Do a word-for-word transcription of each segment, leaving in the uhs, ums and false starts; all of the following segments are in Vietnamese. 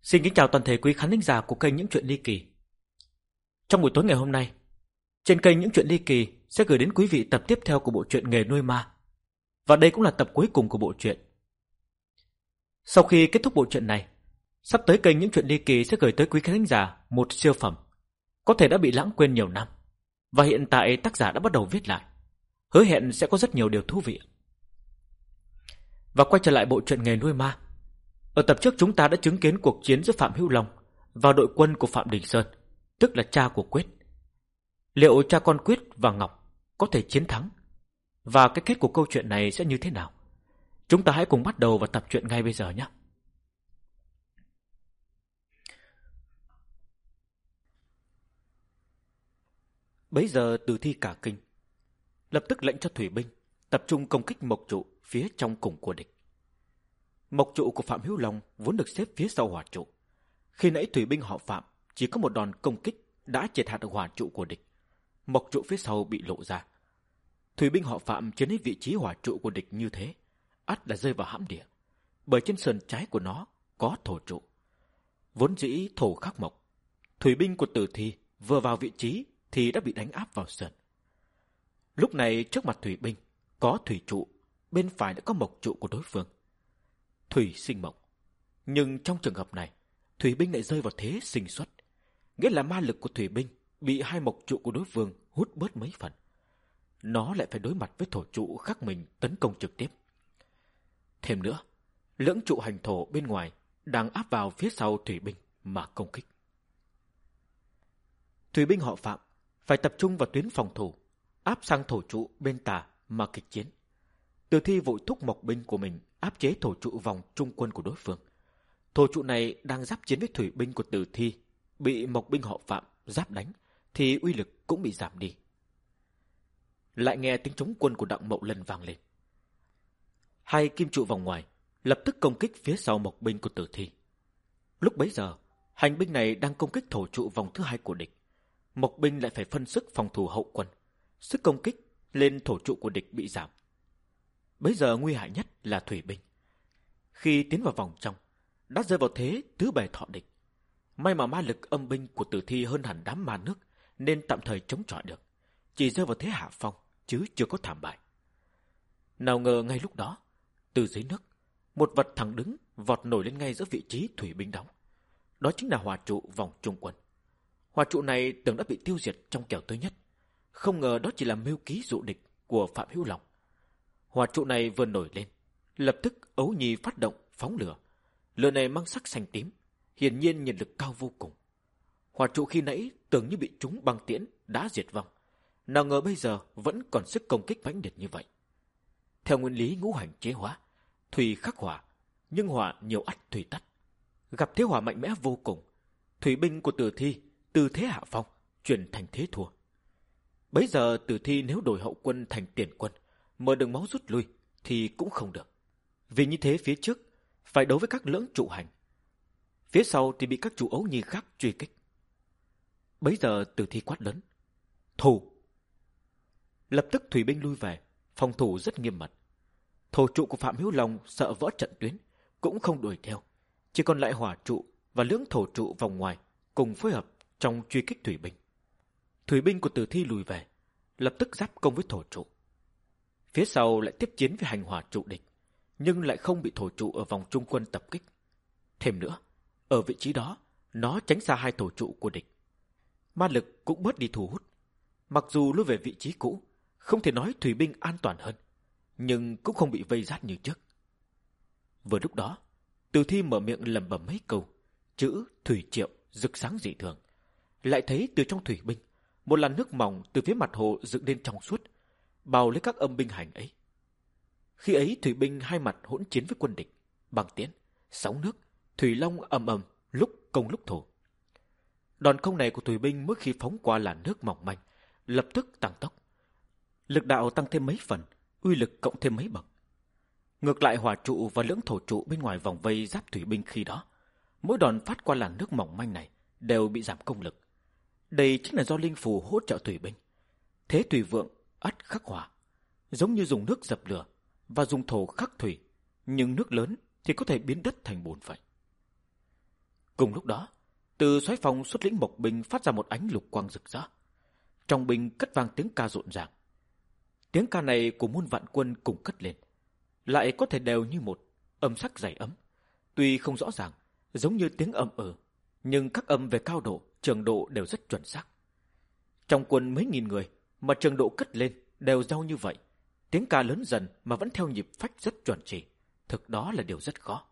Xin kính chào toàn thể quý khán thính giả của kênh Những Chuyện Ly Kỳ. Trong buổi tối ngày hôm nay, trên kênh Những Chuyện Ly Kỳ sẽ gửi đến quý vị tập tiếp theo của bộ truyện Nghề Nuôi Ma. Và đây cũng là tập cuối cùng của bộ truyện. Sau khi kết thúc bộ truyện này, sắp tới kênh Những Chuyện Ly Kỳ sẽ gửi tới quý khán thính giả một siêu phẩm có thể đã bị lãng quên nhiều năm, và hiện tại tác giả đã bắt đầu viết lại, hứa hẹn sẽ có rất nhiều điều thú vị. Và quay trở lại bộ truyện Nghề Nuôi Ma. Ở tập trước chúng ta đã chứng kiến cuộc chiến giữa Phạm Hữu Long và đội quân của Phạm Đình Sơn, tức là cha của Quyết. Liệu cha con Quyết và Ngọc có thể chiến thắng? Và cái kết của câu chuyện này sẽ như thế nào? Chúng ta hãy cùng bắt đầu vào tập truyện ngay bây giờ nhé. Bấy giờ Từ Thi cả kinh, lập tức lệnh cho thủy binh tập trung công kích mộc trụ phía trong cùng của địch. Mộc trụ của Phạm Hữu Long vốn được xếp phía sau hỏa trụ. Khi nãy thủy binh họ Phạm chỉ có một đòn công kích đã triệt hạ được hỏa trụ của địch. Mộc trụ phía sau bị lộ ra. Thủy binh họ Phạm chiếm lấy vị trí hỏa trụ của địch như thế, ắt là rơi vào hãm địa, bởi trên sườn trái của nó có thổ trụ. Vốn dĩ thổ khắc mộc, thủy binh của Tử Thi vừa vào vị trí thì đã bị đánh áp vào sườn. Lúc này trước mặt thủy binh có thủy trụ, bên phải đã có mộc trụ của đối phương. Thủy sinh mộc, nhưng trong trường hợp này, thủy binh lại rơi vào thế sinh xuất, nghĩa là ma lực của thủy binh bị hai mộc trụ của đối phương hút bớt mấy phần. Nó lại phải đối mặt với thổ trụ khắc mình tấn công trực tiếp. Thêm nữa, lưỡng trụ hành thổ bên ngoài đang áp vào phía sau thủy binh mà công kích. Thủy binh họ Phạm phải tập trung vào tuyến phòng thủ, áp sang thổ trụ bên tả mà kịch chiến. Từ Thi vội thúc mộc binh của mình áp chế thổ trụ vòng trung quân của đối phương. Thổ trụ này đang giáp chiến với thủy binh của Từ Thi, bị mộc binh họ Phạm giáp đánh thì uy lực cũng bị giảm đi. Lại nghe tiếng chống quân của Đặng Mậu Lân vang lên. Hai kim trụ vòng ngoài lập tức công kích phía sau mộc binh của Tử Thi. Lúc bấy giờ, hành binh này đang công kích thổ trụ vòng thứ hai của địch. Mộc binh lại phải phân sức phòng thủ hậu quân, sức công kích lên thổ trụ của địch bị giảm. Bấy giờ nguy hại nhất là thủy binh. Khi tiến vào vòng trong, đã rơi vào thế tứ bề thọ địch. May mà ma lực âm binh của Tử Thi hơn hẳn đám ma nước, nên tạm thời chống chọi được, chỉ rơi vào thế hạ phong chứ chưa có thảm bại. Nào ngờ ngay lúc đó, từ dưới nước, một vật thẳng đứng vọt nổi lên ngay giữa vị trí thủy binh đóng. Đó chính là hỏa trụ vòng trung quân. Hỏa trụ này tưởng đã bị tiêu diệt trong kẻo tới nhất, không ngờ đó chỉ là mưu ký dụ địch của Phạm Hữu Long. Hỏa trụ này vừa nổi lên, lập tức Ấu Nhi phát động phóng lửa. Lửa này mang sắc xanh tím, hiển nhiên nhiệt lực cao vô cùng. Hỏa trụ khi nãy tưởng như bị trúng băng tiễn đã diệt vong, nào ngờ bây giờ vẫn còn sức công kích mãnh liệt như vậy. Theo nguyên lý ngũ hành chế hóa, thủy khắc hỏa, nhưng hỏa nhiều ắt thủy tắt. Gặp thế hỏa mạnh mẽ vô cùng, thủy binh của Tử Thi từ thế hạ phong chuyển thành thế thua. Bấy giờ Tử Thi nếu đổi hậu quân thành tiền quân, mở đường máu rút lui thì cũng không được. Vì như thế phía trước phải đấu với các lưỡng trụ hành, phía sau thì bị các trụ Ấu Nhi khác truy kích. Bấy giờ Tử Thi quát lớn: "Thủ!" Lập tức thủy binh lui về, phòng thủ rất nghiêm mật. Thổ trụ của Phạm Hữu Long sợ vỡ trận tuyến, cũng không đuổi theo, chỉ còn lại hỏa trụ và lưỡng thổ trụ vòng ngoài cùng phối hợp trong truy kích thủy binh. Thủy binh của Tử Thi lùi về, lập tức giáp công với thổ trụ. Phía sau lại tiếp chiến với hành hỏa trụ địch, nhưng lại không bị thổ trụ ở vòng trung quân tập kích. Thêm nữa, ở vị trí đó, nó tránh xa hai thổ trụ của địch. Ma lực cũng bớt đi thu hút. Mặc dù lui về vị trí cũ, không thể nói thủy binh an toàn hơn, nhưng cũng không bị vây rát như trước. Vừa lúc đó, Từ Thi mở miệng lẩm bẩm mấy câu, chữ thủy triệu rực sáng dị thường. Lại thấy từ trong thủy binh, một làn nước mỏng từ phía mặt hồ dựng lên trong suốt, bao lấy các âm binh hành ấy. Khi ấy thủy binh hai mặt hỗn chiến với quân địch, bằng tiễn, sóng nước, thủy long ầm ầm, lúc công lúc thổ. Đòn công này của thủy binh mỗi khi phóng qua làn nước mỏng manh, lập tức tăng tốc. Lực đạo tăng thêm mấy phần, uy lực cộng thêm mấy bậc. Ngược lại hỏa trụ và lưỡng thổ trụ bên ngoài vòng vây giáp thủy binh khi đó, mỗi đòn phát qua làn nước mỏng manh này đều bị giảm công lực. Đây chính là do linh phù hỗ trợ thủy binh. Thế thủy vượng ắt khắc hỏa, giống như dùng nước dập lửa và dùng thổ khắc thủy, nhưng nước lớn thì có thể biến đất thành bùn vậy. Cùng lúc đó, từ xoáy phòng xuất lĩnh Mộc binh phát ra một ánh lục quang rực rỡ. Trong binh cất vang tiếng ca rộn ràng. Tiếng ca này của muôn vạn quân cùng cất lên, lại có thể đều như một, âm sắc dày ấm. Tuy không rõ ràng, giống như tiếng âm ở, nhưng các âm về cao độ, trường độ đều rất chuẩn xác. Trong quân mấy nghìn người mà trường độ cất lên đều giao như vậy, tiếng ca lớn dần mà vẫn theo nhịp phách rất chuẩn chỉ, thực đó là điều rất khó.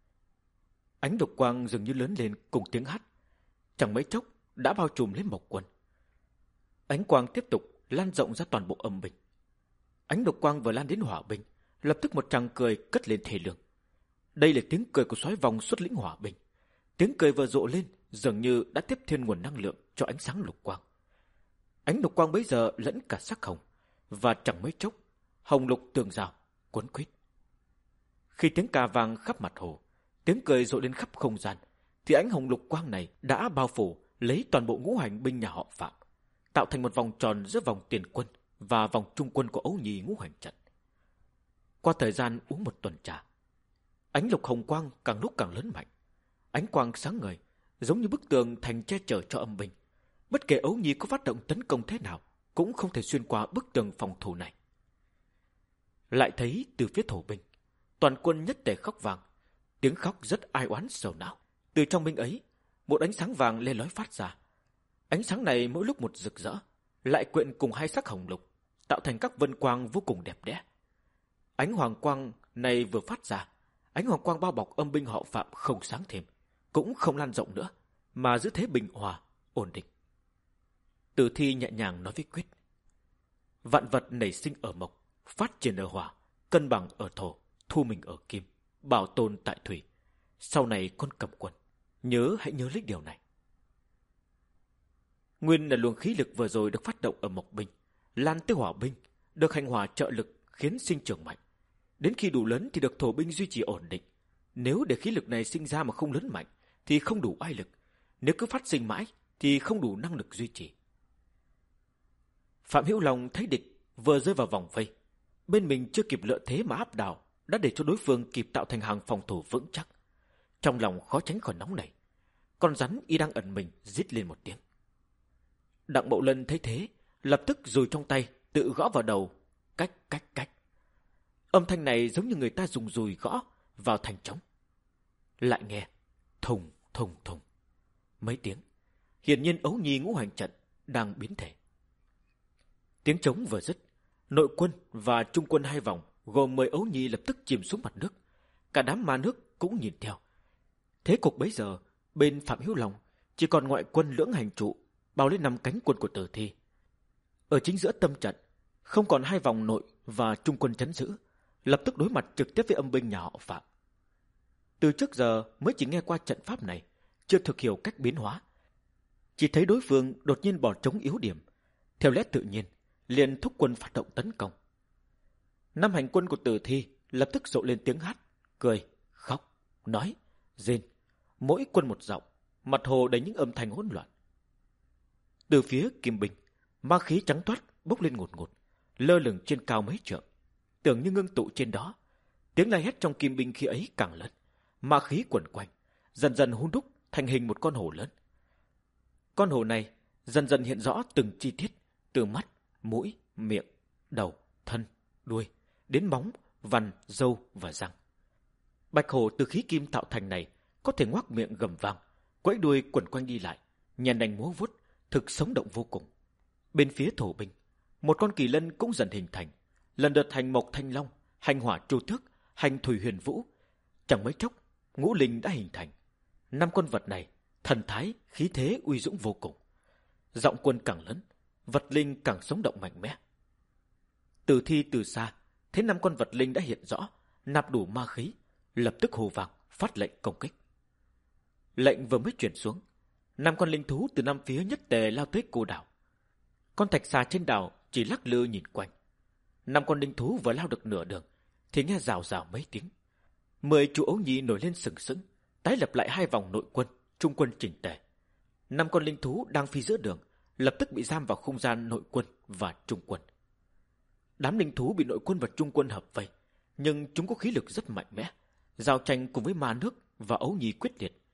Ánh lục quang dường như lớn lên cùng tiếng hát, chẳng mấy chốc đã bao trùm lên Mộc quân. Ánh quang tiếp tục lan rộng ra toàn bộ âm binh. Ánh lục quang vừa lan đến hỏa binh, lập tức một tràng cười cất lên thê lương. Đây là tiếng cười của soái vòng xuất lĩnh hỏa binh. Tiếng cười vừa rộ lên dường như đã tiếp thêm nguồn năng lượng cho ánh sáng lục quang. Ánh lục quang bấy giờ lẫn cả sắc hồng, và chẳng mấy chốc hồng lục tường rào cuốn quýt. Khi tiếng ca vang khắp mặt hồ, tiếng cười rộ lên khắp không gian, thì ánh hồng lục quang này đã bao phủ lấy toàn bộ ngũ hành binh nhà họ Phạm, tạo thành một vòng tròn giữa vòng tiền quân và vòng trung quân của Ấu Nhi ngũ hành trận. Qua thời gian uống một tuần trà, ánh lục hồng quang càng lúc càng lớn mạnh. Ánh quang sáng ngời, giống như bức tường thành che chở cho âm binh. Bất kể Ấu Nhi có phát động tấn công thế nào, cũng không thể xuyên qua bức tường phòng thủ này. Lại thấy từ phía thổ binh, toàn quân nhất tề khóc vang, tiếng khóc rất ai oán sầu não. Từ trong binh ấy, một ánh sáng vàng le lói phát ra. Ánh sáng này mỗi lúc một rực rỡ, lại quyện cùng hai sắc hồng lục, tạo thành các vân quang vô cùng đẹp đẽ. Ánh hoàng quang này vừa phát ra, ánh hoàng quang bao bọc âm binh họ Phạm không sáng thêm, cũng không lan rộng nữa, mà giữ thế bình hòa, ổn định. Từ Thi nhẹ nhàng nói với Quyết: vạn vật nảy sinh ở mộc, phát triển ở hỏa, cân bằng ở thổ, thu mình ở kim, bảo tồn tại thủy. Sau này con cầm quân, nhớ hãy nhớ lấy điều này. Nguyên là luồng khí lực vừa rồi được phát động ở mộc binh, lan tới hỏa binh, được hành hỏa trợ lực khiến sinh trưởng mạnh. Đến khi đủ lớn thì được thổ binh duy trì ổn định. Nếu để khí lực này sinh ra mà không lớn mạnh thì không đủ oai lực. Nếu cứ phát sinh mãi thì không đủ năng lực duy trì. Phạm Hữu Long thấy địch vừa rơi vào vòng vây, bên mình chưa kịp lợi thế mà áp đảo, đã để cho đối phương kịp tạo thành hàng phòng thủ vững chắc. Trong lòng khó tránh khỏi nóng nảy. Con rắn y đang ẩn mình rít lên một tiếng. Đặng Mậu Lân thấy thế, lập tức dùi trong tay tự gõ vào đầu, cách cách cách. Âm thanh này giống như người ta dùng dùi gõ vào thành trống. Lại nghe thùng thùng thùng mấy tiếng, hiển nhiên Ấu Nhi ngũ hành trận đang biến thể. Tiếng trống vừa dứt, nội quân và trung quân hai vòng gồm mười Ấu Nhi lập tức chìm xuống mặt nước. Cả đám ma nước cũng nhìn theo. Thế cục bấy giờ, bên Phạm Hữu Long chỉ còn ngoại quân lưỡng hành trụ bao lên năm cánh quân của Tử Thi. Ở chính giữa tâm trận, không còn hai vòng nội và trung quân trấn giữ, lập tức đối mặt trực tiếp với âm binh nhà họ Phạm. Từ trước giờ mới chỉ nghe qua trận pháp này, chưa thực hiểu cách biến hóa. Chỉ thấy đối phương đột nhiên bỏ trống yếu điểm, theo lẽ tự nhiên, liền thúc quân phát động tấn công. Năm hành quân của Tử Thi lập tức rộ lên tiếng hát, cười, khóc, nói, rên, mỗi quân một giọng, mặt hồ đầy những âm thanh hỗn loạn. Từ phía Kim Binh, ma khí trắng toát bốc lên ngột ngột, lơ lửng trên cao mấy trượng, tưởng như ngưng tụ trên đó. Tiếng la hét trong Kim Binh khi ấy càng lớn, ma khí quẩn quanh, dần dần hun đúc thành hình một con hổ lớn. Con hổ này dần dần hiện rõ từng chi tiết, từ mắt, mũi, miệng, đầu, thân, đuôi, đến móng, vằn, râu và răng. Bạch hổ từ khí kim tạo thành này có thể ngoác miệng gầm vang, quẫy đuôi quẩn quanh đi lại, nhàn nành múa vuốt, thực sống động vô cùng. Bên phía thổ binh, một con kỳ lân cũng dần hình thành, lần lượt hành mộc thanh long, hành hỏa tru tước, hành thủy huyền vũ. Chẳng mấy chốc, ngũ linh đã hình thành. Năm con vật này, thần thái, khí thế uy dũng vô cùng. Giọng quân càng lớn, vật linh càng sống động mạnh mẽ. Tử Thi từ xa, thấy năm con vật linh đã hiện rõ, nạp đủ ma khí, lập tức hô vang, phát lệnh công kích. Lệnh vừa mới chuyển xuống, năm con linh thú từ năm phía nhất tề lao tới cô đảo. Con thạch xà trên đảo chỉ lắc lư nhìn quanh. Năm con linh thú vừa lao được nửa đường, thì nghe rào rào mấy tiếng. Mười chú Ấu Nhi nổi lên sừng sững, tái lập lại hai vòng nội quân, trung quân chỉnh tề. Năm con linh thú đang phi giữa đường, lập tức bị giam vào không gian nội quân và trung quân. Đám linh thú bị nội quân và trung quân hợp vây, nhưng chúng có khí lực rất mạnh mẽ, giao tranh cùng với ma nước và Ấu Nhi quyết liệt.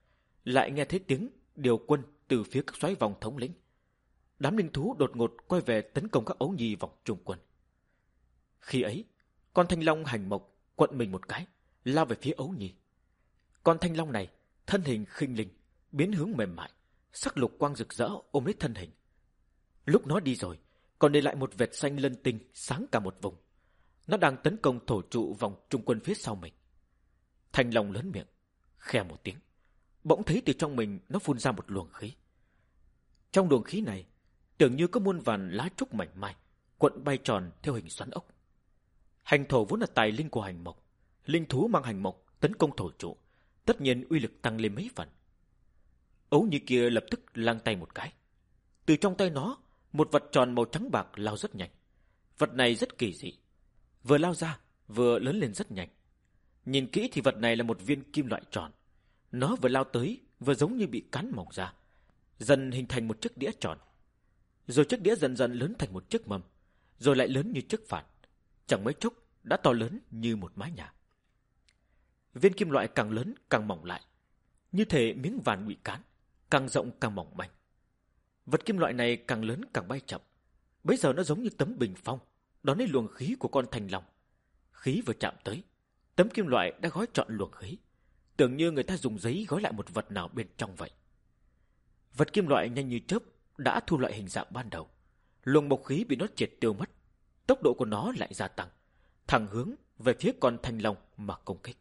lại nghe thấy tiếng điều quân từ phía các xoáy vòng thống lĩnh. Đám linh thú đột ngột quay về tấn công các ấu nhi vòng trung quân. Khi ấy, con thanh long hành mộc quận mình một cái, lao về phía ấu nhi. Con thanh long này thân hình khinh linh, biến hướng mềm mại, sắc lục quang rực rỡ ôm lấy thân hình. Lúc nó đi rồi, còn để lại một vệt xanh lân tinh sáng cả một vùng. Nó đang tấn công thổ trụ vòng trung quân phía sau mình. Thanh long lớn miệng, khè một tiếng, bỗng thấy từ trong mình nó phun ra một luồng khí. Trong luồng khí này, tưởng như có muôn vàn lá trúc mảnh mai cuộn bay tròn theo hình xoắn ốc. Hành thổ vốn là tài linh của hành mộc, linh thú mang hành mộc tấn công thổ trụ, tất nhiên uy lực tăng lên mấy phần. Ấu như kia lập tức lang tay một cái. Từ trong tay nó, một vật tròn màu trắng bạc lao rất nhanh. Vật này rất kỳ dị, vừa lao ra vừa lớn lên rất nhanh. Nhìn kỹ thì vật này là một viên kim loại tròn. Nó vừa lao tới vừa giống như bị cắn mỏng ra, dần hình thành một chiếc đĩa tròn. Rồi chiếc đĩa dần dần lớn thành một chiếc mâm, rồi lại lớn như chiếc phản. Chẳng mấy chốc đã to lớn như một mái nhà. Viên kim loại càng lớn càng mỏng lại, như thể miếng vàn bị cán, càng rộng càng mỏng manh. Vật kim loại này càng lớn càng bay chậm. Bây giờ nó giống như tấm bình phong đón lấy luồng khí của con thanh long. Khí vừa chạm tới, tấm kim loại đã gói trọn luồng khí, tưởng như người ta dùng giấy gói lại một vật nào bên trong vậy. Vật kim loại nhanh như chớp đã thu lại hình dạng ban đầu. Luồng bộc khí bị nó triệt tiêu mất, tốc độ của nó lại gia tăng, thẳng hướng về phía con thanh long mà công kích.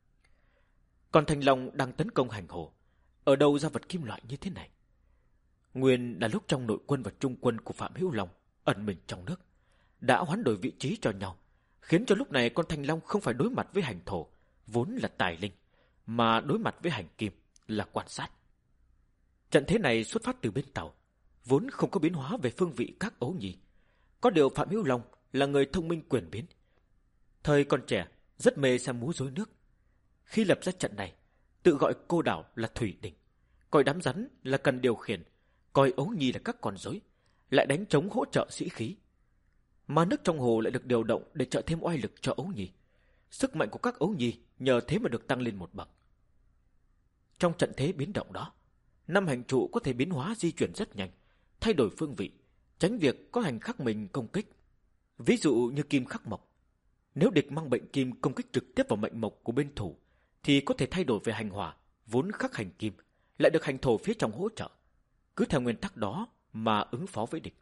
Con thanh long đang tấn công hành hồ, ở đâu ra vật kim loại như thế này? Nguyên là lúc trong nội quân và trung quân của Phạm Hữu Long ẩn mình trong nước, đã hoán đổi vị trí cho nhau, khiến cho lúc này con thanh long không phải đối mặt với hành thổ, vốn là tài linh, mà đối mặt với hành kim, là quan sát. Trận thế này xuất phát từ bên tàu, vốn không có biến hóa về phương vị các ấu nhi. Có điều Phạm Hữu Long là người thông minh quyền biến. Thời còn trẻ, rất mê xem múa rối nước. Khi lập ra trận này, tự gọi cô đảo là Thủy Đỉnh, coi đám rắn là cần điều khiển, coi ấu nhi là các con rối, lại đánh trống hỗ trợ sĩ khí. Mà nước trong hồ lại được điều động để trợ thêm oai lực cho ấu nhi. Sức mạnh của các ấu nhi nhờ thế mà được tăng lên một bậc. Trong trận thế biến động đó, năm hành trụ có thể biến hóa di chuyển rất nhanh, thay đổi phương vị, tránh việc có hành khắc mình công kích. Ví dụ như kim khắc mộc, nếu địch mang bệnh kim công kích trực tiếp vào mệnh mộc của bên thủ, thì có thể thay đổi về hành hỏa, vốn khắc hành kim, lại được hành thổ phía trong hỗ trợ. Cứ theo nguyên tắc đó mà ứng phó với địch.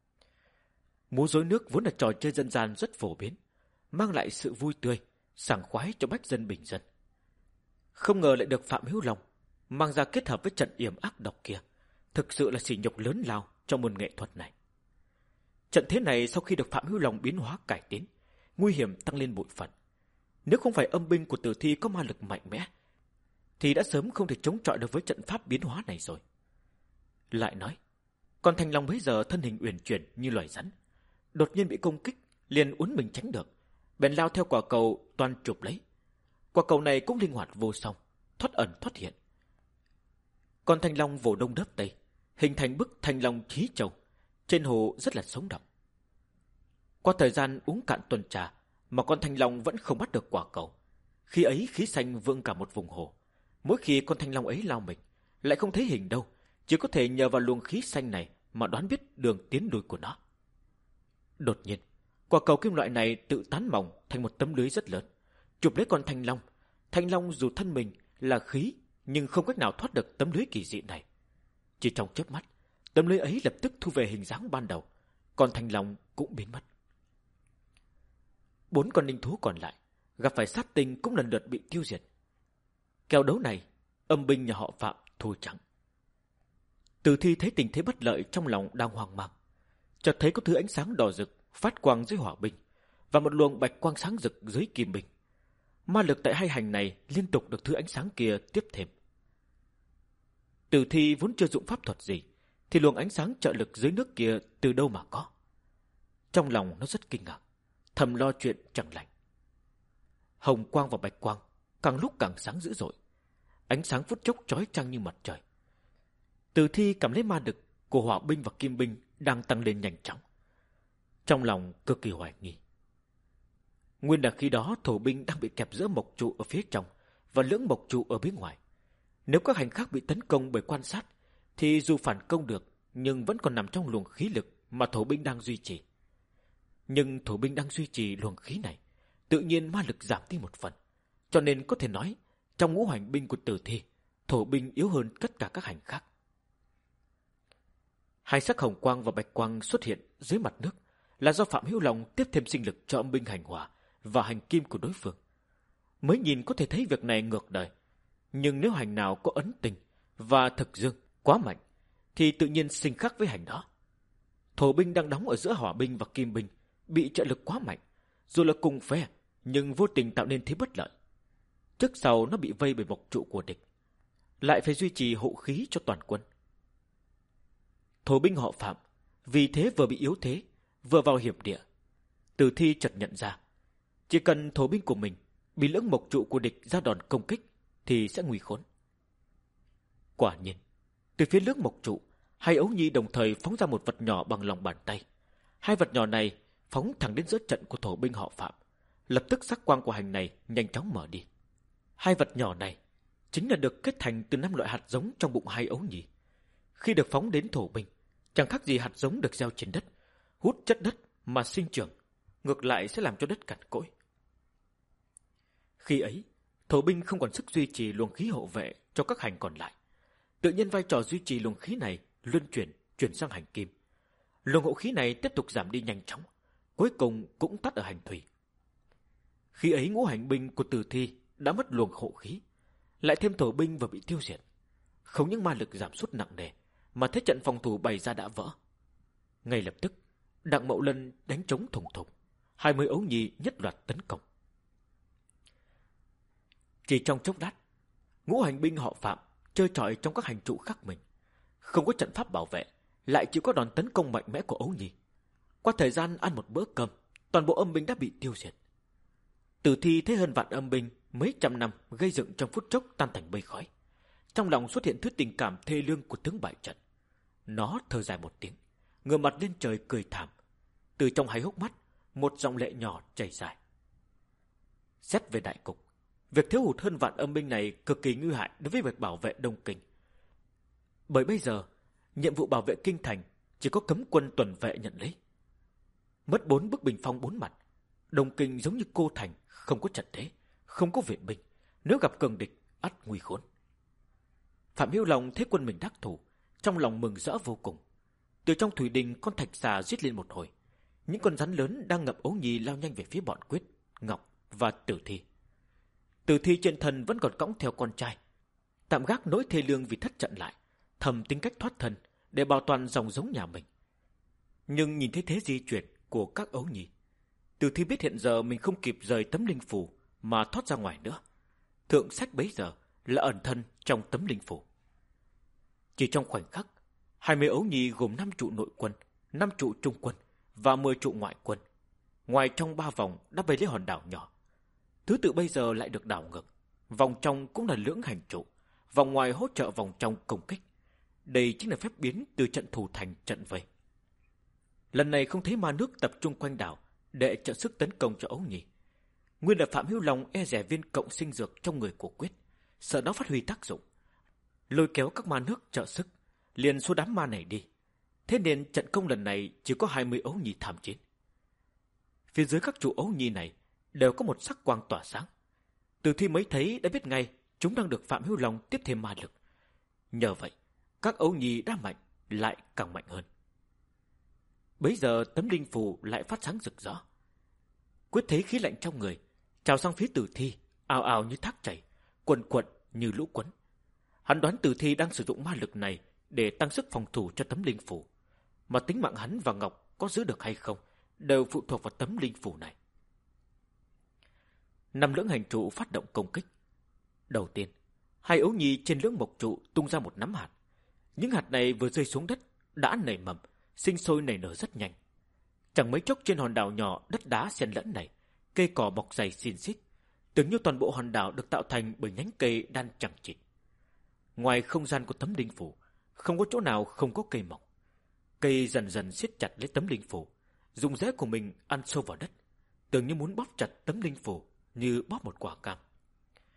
Múa rối nước vốn là trò chơi dân gian rất phổ biến, mang lại sự vui tươi, sảng khoái cho bách dân bình dân. Không ngờ lại được Phạm Hữu Long mang ra kết hợp với trận yểm ác độc kia, thực sự là sỉ nhục lớn lao trong môn nghệ thuật này. Trận thế này sau khi được Phạm Hữu Long biến hóa cải tiến, nguy hiểm tăng lên bội phần. Nếu không phải âm binh của Tử Thi có ma lực mạnh mẽ, thì đã sớm không thể chống chọi được với trận pháp biến hóa này rồi. Lại nói, con thanh long bấy giờ thân hình uyển chuyển như loài rắn, đột nhiên bị công kích, liền uốn mình tránh được, bèn lao theo quả cầu toàn chụp lấy. Quả cầu này cũng linh hoạt vô song, thoát ẩn thoát hiện. Con thanh long vồ đông đớp tây, hình thành bức thanh long chí châu, trên hồ rất là sống động. Qua thời gian uống cạn tuần trà mà con thanh long vẫn không bắt được quả cầu. Khi ấy khí xanh vương cả một vùng hồ. Mỗi khi con thanh long ấy lao mình, lại không thấy hình đâu, chỉ có thể nhờ vào luồng khí xanh này mà đoán biết đường tiến lui của nó. Đột nhiên, quả cầu kim loại này tự tán mỏng thành một tấm lưới rất lớn, chụp lấy con thanh long. Thanh long dù thân mình là khí, nhưng không cách nào thoát được tấm lưới kỳ dị này. Chỉ trong chớp mắt, tấm lưới ấy lập tức thu về hình dáng ban đầu, con thanh long cũng biến mất. Bốn con linh thú còn lại gặp phải sát tinh cũng lần lượt bị tiêu diệt. Kèo đấu này, âm binh nhà họ Phạm thua trắng. Tử Thi thấy tình thế bất lợi trong lòng đang hoang mang, chợt thấy có thứ ánh sáng đỏ rực phát quang dưới hỏa binh và một luồng bạch quang sáng rực dưới kim binh. Ma lực tại hai hành này liên tục được thứ ánh sáng kia tiếp thêm. Tử Thi vốn chưa dụng pháp thuật gì, thì luồng ánh sáng trợ lực dưới nước kia từ đâu mà có? Trong lòng nó rất kinh ngạc, thầm lo chuyện chẳng lành. Hồng quang và bạch quang càng lúc càng sáng dữ dội, ánh sáng phút chốc chói chang như mặt trời. Tử Thi cảm lấy ma lực của hỏa binh và kim binh đang tăng lên nhanh chóng, trong lòng cực kỳ hoài nghi. Nguyên là khi đó thổ binh đang bị kẹp giữa mộc trụ ở phía trong và lưỡng mộc trụ ở bên ngoài. Nếu các hành khác bị tấn công bởi quan sát, thì dù phản công được, nhưng vẫn còn nằm trong luồng khí lực mà thổ binh đang duy trì. Nhưng thổ binh đang duy trì luồng khí này, tự nhiên ma lực giảm đi một phần. Cho nên có thể nói, trong ngũ hành binh của Tử Thi, thổ binh yếu hơn tất cả các hành khác. Hai sắc hồng quang và bạch quang xuất hiện dưới mặt nước là do Phạm Hữu Long tiếp thêm sinh lực cho âm binh hành hỏa và hành kim của đối phương. Mới nhìn có thể thấy việc này ngược đời, nhưng nếu hành nào có ấn tình và thực dương quá mạnh, thì tự nhiên sinh khắc với hành đó. Thổ binh đang đóng ở giữa hỏa binh và kim binh bị trợ lực quá mạnh, dù là cùng phe nhưng vô tình tạo nên thế bất lợi. Trước sau nó bị vây bởi mộc trụ của địch, lại phải duy trì hộ khí cho toàn quân. Thổ binh họ Phạm vì thế vừa bị yếu thế, vừa vào hiểm địa. Tử Thi chợt nhận ra, chỉ cần thổ binh của mình bị lưỡng mộc trụ của địch ra đòn công kích thì sẽ nguy khốn. Quả nhiên, từ phía lưỡng mộc trụ, hai ấu nhi đồng thời phóng ra một vật nhỏ bằng lòng bàn tay. Hai vật nhỏ này phóng thẳng đến giữa trận của thổ binh họ Phạm. Lập tức sắc quang của hành này nhanh chóng mở đi. Hai vật nhỏ này chính là được kết thành từ năm loại hạt giống trong bụng hai ấu nhi. Khi được phóng đến thổ binh, chẳng khác gì hạt giống được gieo trên đất, hút chất đất mà sinh trưởng, ngược lại sẽ làm cho đất cằn cỗi. Khi ấy, thổ binh không còn sức duy trì luồng khí hộ vệ cho các hành còn lại. Tự nhiên vai trò duy trì luồng khí này luân chuyển chuyển sang hành kim. Luồng hộ khí này tiếp tục giảm đi nhanh chóng, cuối cùng cũng tắt ở hành thủy. Khi ấy ngũ hành binh của Tử Thi đã mất luồng hộ khí, lại thêm thổ binh vừa bị tiêu diệt, không những ma lực giảm sút nặng nề, mà thế trận phòng thủ bày ra đã vỡ. Ngay lập tức, Đặng Mậu Lân đánh trống thùng thùng, hai mươi ấu nhi nhất loạt tấn công. Chỉ trong chốc lát, ngũ hành binh họ Phạm chơi trọi trong các hành trụ khác mình, không có trận pháp bảo vệ, lại chỉ có đòn tấn công mạnh mẽ của ấu nhi. Qua thời gian ăn một bữa cơm, toàn bộ âm binh đã bị tiêu diệt. Tử Thi thấy hơn vạn âm binh mấy trăm năm gây dựng trong phút chốc tan thành mây khói, trong lòng xuất hiện thứ tình cảm thê lương của tướng bại trận. Nó thở dài một tiếng, ngửa mặt lên trời cười thảm. Từ trong hai hốc mắt, một dòng lệ nhỏ chảy dài. Xét về đại cục, việc thiếu hụt hơn vạn âm binh này cực kỳ nguy hại đối với việc bảo vệ Đông Kinh. Bởi bây giờ, nhiệm vụ bảo vệ kinh thành chỉ có cấm quân tuần vệ nhận lấy. Mất bốn bức bình phong bốn mặt, Đông Kinh giống như cô thành, không có trận thế, không có viện binh, nếu gặp cường địch, ắt nguy khốn. Phạm Hữu Long thấy quân mình đắc thủ, trong lòng mừng rỡ vô cùng. Từ trong thủy đình, con thạch xà giết lên một hồi. Những con rắn lớn đang ngập ấu nhi lao nhanh về phía bọn Quyết, Ngọc và Tử Thi. Tử Thi trên thân vẫn còn cõng theo con trai, tạm gác nỗi thê lương vì thất trận lại, thầm tính cách thoát thân để bảo toàn dòng giống nhà mình. Nhưng nhìn thấy thế di chuyển của các ấu nhi, Tử Thi biết hiện giờ mình không kịp rời tấm linh phủ mà thoát ra ngoài nữa. Thượng sách bấy giờ là ẩn thân trong tấm linh phủ. Chỉ trong khoảnh khắc, hai mươi ấu nhi gồm năm trụ nội quân, năm trụ trung quân và mười trụ ngoại quân, ngoài trong ba vòng đã vây lấy hòn đảo nhỏ. Thứ tự bây giờ lại được đảo ngược, vòng trong cũng là lưỡng hành trụ, vòng ngoài hỗ trợ vòng trong công kích. Đây chính là phép biến từ trận thủ thành trận vây. Lần này không thấy ma nước tập trung quanh đảo để trợ sức tấn công cho ấu nhi. Nguyên là Phạm Hữu Long e rẻ viên cộng sinh dược trong người của Quyết, sợ nó phát huy tác dụng, lôi kéo các ma nước trợ sức, liền số đám ma này đi. Thế nên trận công lần này chỉ có hai mươi ấu nhi tham chiến. Phía dưới các trụ ấu nhi này đều có một sắc quang tỏa sáng. Từ Thi mới thấy đã biết ngay chúng đang được Phạm Hữu Long tiếp thêm ma lực. Nhờ vậy, các ấu nhi đã mạnh lại càng mạnh hơn. Bấy giờ tấm linh phù lại phát sáng rực rỡ. Quyết thấy khí lạnh trong người trào sang phía Tử Thi, ào ào như thác chảy, quần quật như lũ quấn. Hắn đoán Tử Thi đang sử dụng ma lực này để tăng sức phòng thủ cho tấm linh phù, mà tính mạng hắn và Ngọc có giữ được hay không đều phụ thuộc vào tấm linh phù này. Năm lưỡng hành trụ phát động công kích. Đầu tiên, hai ấu nhi trên lưỡng mộc trụ tung ra một nắm hạt. Những hạt này vừa rơi xuống đất đã nảy mầm, sinh sôi nảy nở rất nhanh. Chẳng mấy chốc trên hòn đảo nhỏ đất đá xen lẫn này, cây cỏ mọc dày xin xít, tưởng như toàn bộ hòn đảo được tạo thành bởi nhánh cây đan chằng chịt. Ngoài không gian của tấm linh phủ, không có chỗ nào không có cây mọc. Cây dần dần siết chặt lấy tấm linh phủ, dùng rễ của mình ăn sâu vào đất, tưởng như muốn bóp chặt tấm linh phủ như bóp một quả cam.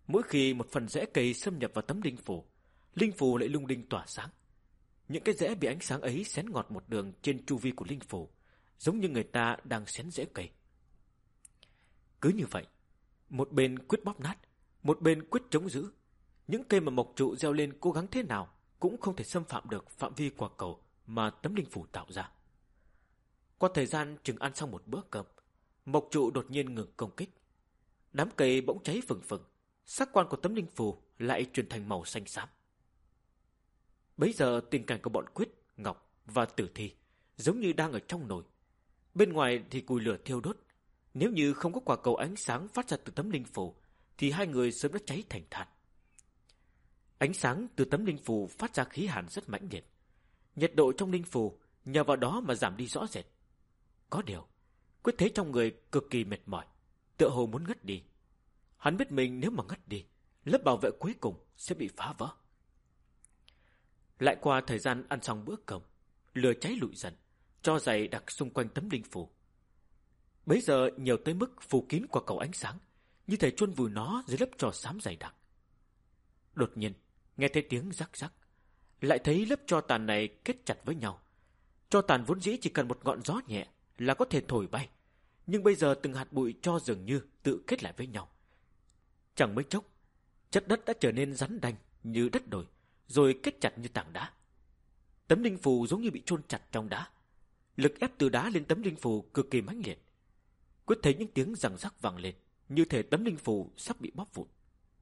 Mỗi khi một phần rễ cây xâm nhập vào tấm linh phù, linh phù lại lung linh tỏa sáng. Những cái rễ bị ánh sáng ấy xén ngọt một đường trên chu vi của linh phù, giống như người ta đang xén rễ cây. Cứ như vậy, một bên quyết bóp nát, một bên quyết chống giữ. Những cây mà mộc trụ gieo lên cố gắng thế nào cũng không thể xâm phạm được phạm vi quả cầu mà tấm linh phù tạo ra. Qua thời gian chừng ăn xong một bữa cơm, mộc trụ đột nhiên ngừng công kích. Đám cây bỗng cháy phừng phừng, sắc quan của tấm linh phù lại chuyển thành màu xanh xám. Bấy giờ tình cảnh của bọn Quyết, Ngọc và Tử Thi giống như đang ở trong nồi. Bên ngoài thì củi lửa thiêu đốt. Nếu như không có quả cầu ánh sáng phát ra từ tấm linh phù, thì hai người sớm đã cháy thành than. Ánh sáng từ tấm linh phù phát ra khí hàn rất mãnh liệt. Nhiệt độ trong linh phù nhờ vào đó mà giảm đi rõ rệt. Có điều, Quyết thấy trong người cực kỳ mệt mỏi, tựa hồ muốn ngất đi. Hắn biết mình nếu mà ngất đi, lớp bảo vệ cuối cùng sẽ bị phá vỡ. Lại qua thời gian ăn xong bữa cơm, lửa cháy lụi dần, tro dày đặc xung quanh tấm linh phù. Bấy giờ nhiều tới mức phủ kín quả cầu ánh sáng, như thể chôn vùi nó dưới lớp tro xám dày đặc. Đột nhiên, nghe thấy tiếng rắc rắc, lại thấy lớp tro tàn này kết chặt với nhau. Tro tàn vốn dĩ chỉ cần một ngọn gió nhẹ là có thể thổi bay, nhưng bây giờ từng hạt bụi tro dường như tự kết lại với nhau. Chẳng mấy chốc, chất đất đã trở nên rắn đanh như đất đồi, rồi kết chặt như tảng đá. Tấm linh phù giống như bị chôn chặt trong đá. Lực ép từ đá lên tấm linh phù cực kỳ mãnh liệt. Quyết thấy những tiếng răng rắc vang lên, như thể tấm linh phù sắp bị bóp vụn.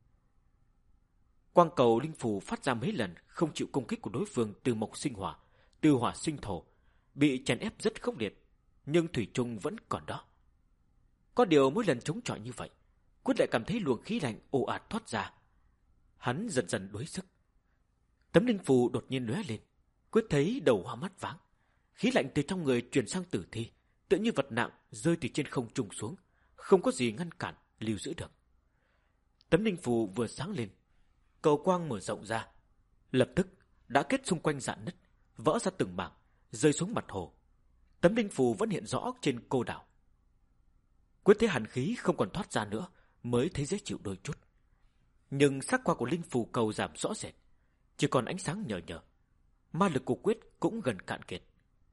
Quang cầu linh phù phát ra mấy lần không chịu công kích của đối phương từ mộc sinh hỏa, từ hỏa sinh thổ, bị chèn ép rất khốc liệt, nhưng thủy chung vẫn còn đó. Có điều mỗi lần chống chọi như vậy, Quyết lại cảm thấy luồng khí lạnh ồ ạt thoát ra. Hắn dần dần đuối sức. Tấm linh phù đột nhiên lóe lên, Quyết thấy đầu hoa mắt váng. Khí lạnh từ trong người truyền sang Tử Thi, tựa như vật nặng rơi từ trên không trung xuống, không có gì ngăn cản, lưu giữ được. Tấm linh phù vừa sáng lên, cầu quang mở rộng ra, lập tức đã kết xung quanh rạn nứt, vỡ ra từng mảng, rơi xuống mặt hồ. Tấm linh phù vẫn hiện rõ trên cô đảo. Quyết thấy hàn khí không còn thoát ra nữa, mới thấy dễ chịu đôi chút. Nhưng sắc qua của linh phù cầu giảm rõ rệt, chỉ còn ánh sáng nhờ nhờ. Ma lực của Quyết cũng gần cạn kiệt.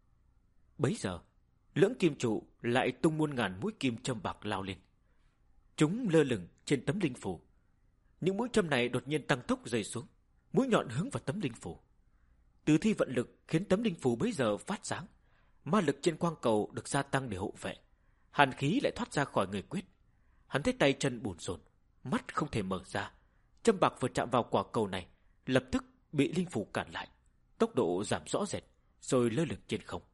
Bấy giờ, lưỡng kim trụ lại tung muôn ngàn mũi kim châm bạc lao lên. Chúng lơ lửng trên tấm linh phù. Những mũi châm này đột nhiên tăng tốc rơi xuống, mũi nhọn hướng vào tấm linh phù. Tử Thi vận lực khiến tấm linh phù bấy giờ phát sáng. Ma lực trên quang cầu được gia tăng để hộ vệ. Hàn khí lại thoát ra khỏi người Quyết. Hắn thấy tay chân bủn rộn, mắt không thể mở ra. Châm bạc vừa chạm vào quả cầu này, lập tức bị linh phù cản lại, tốc độ giảm rõ rệt, rồi lơ lửng trên không.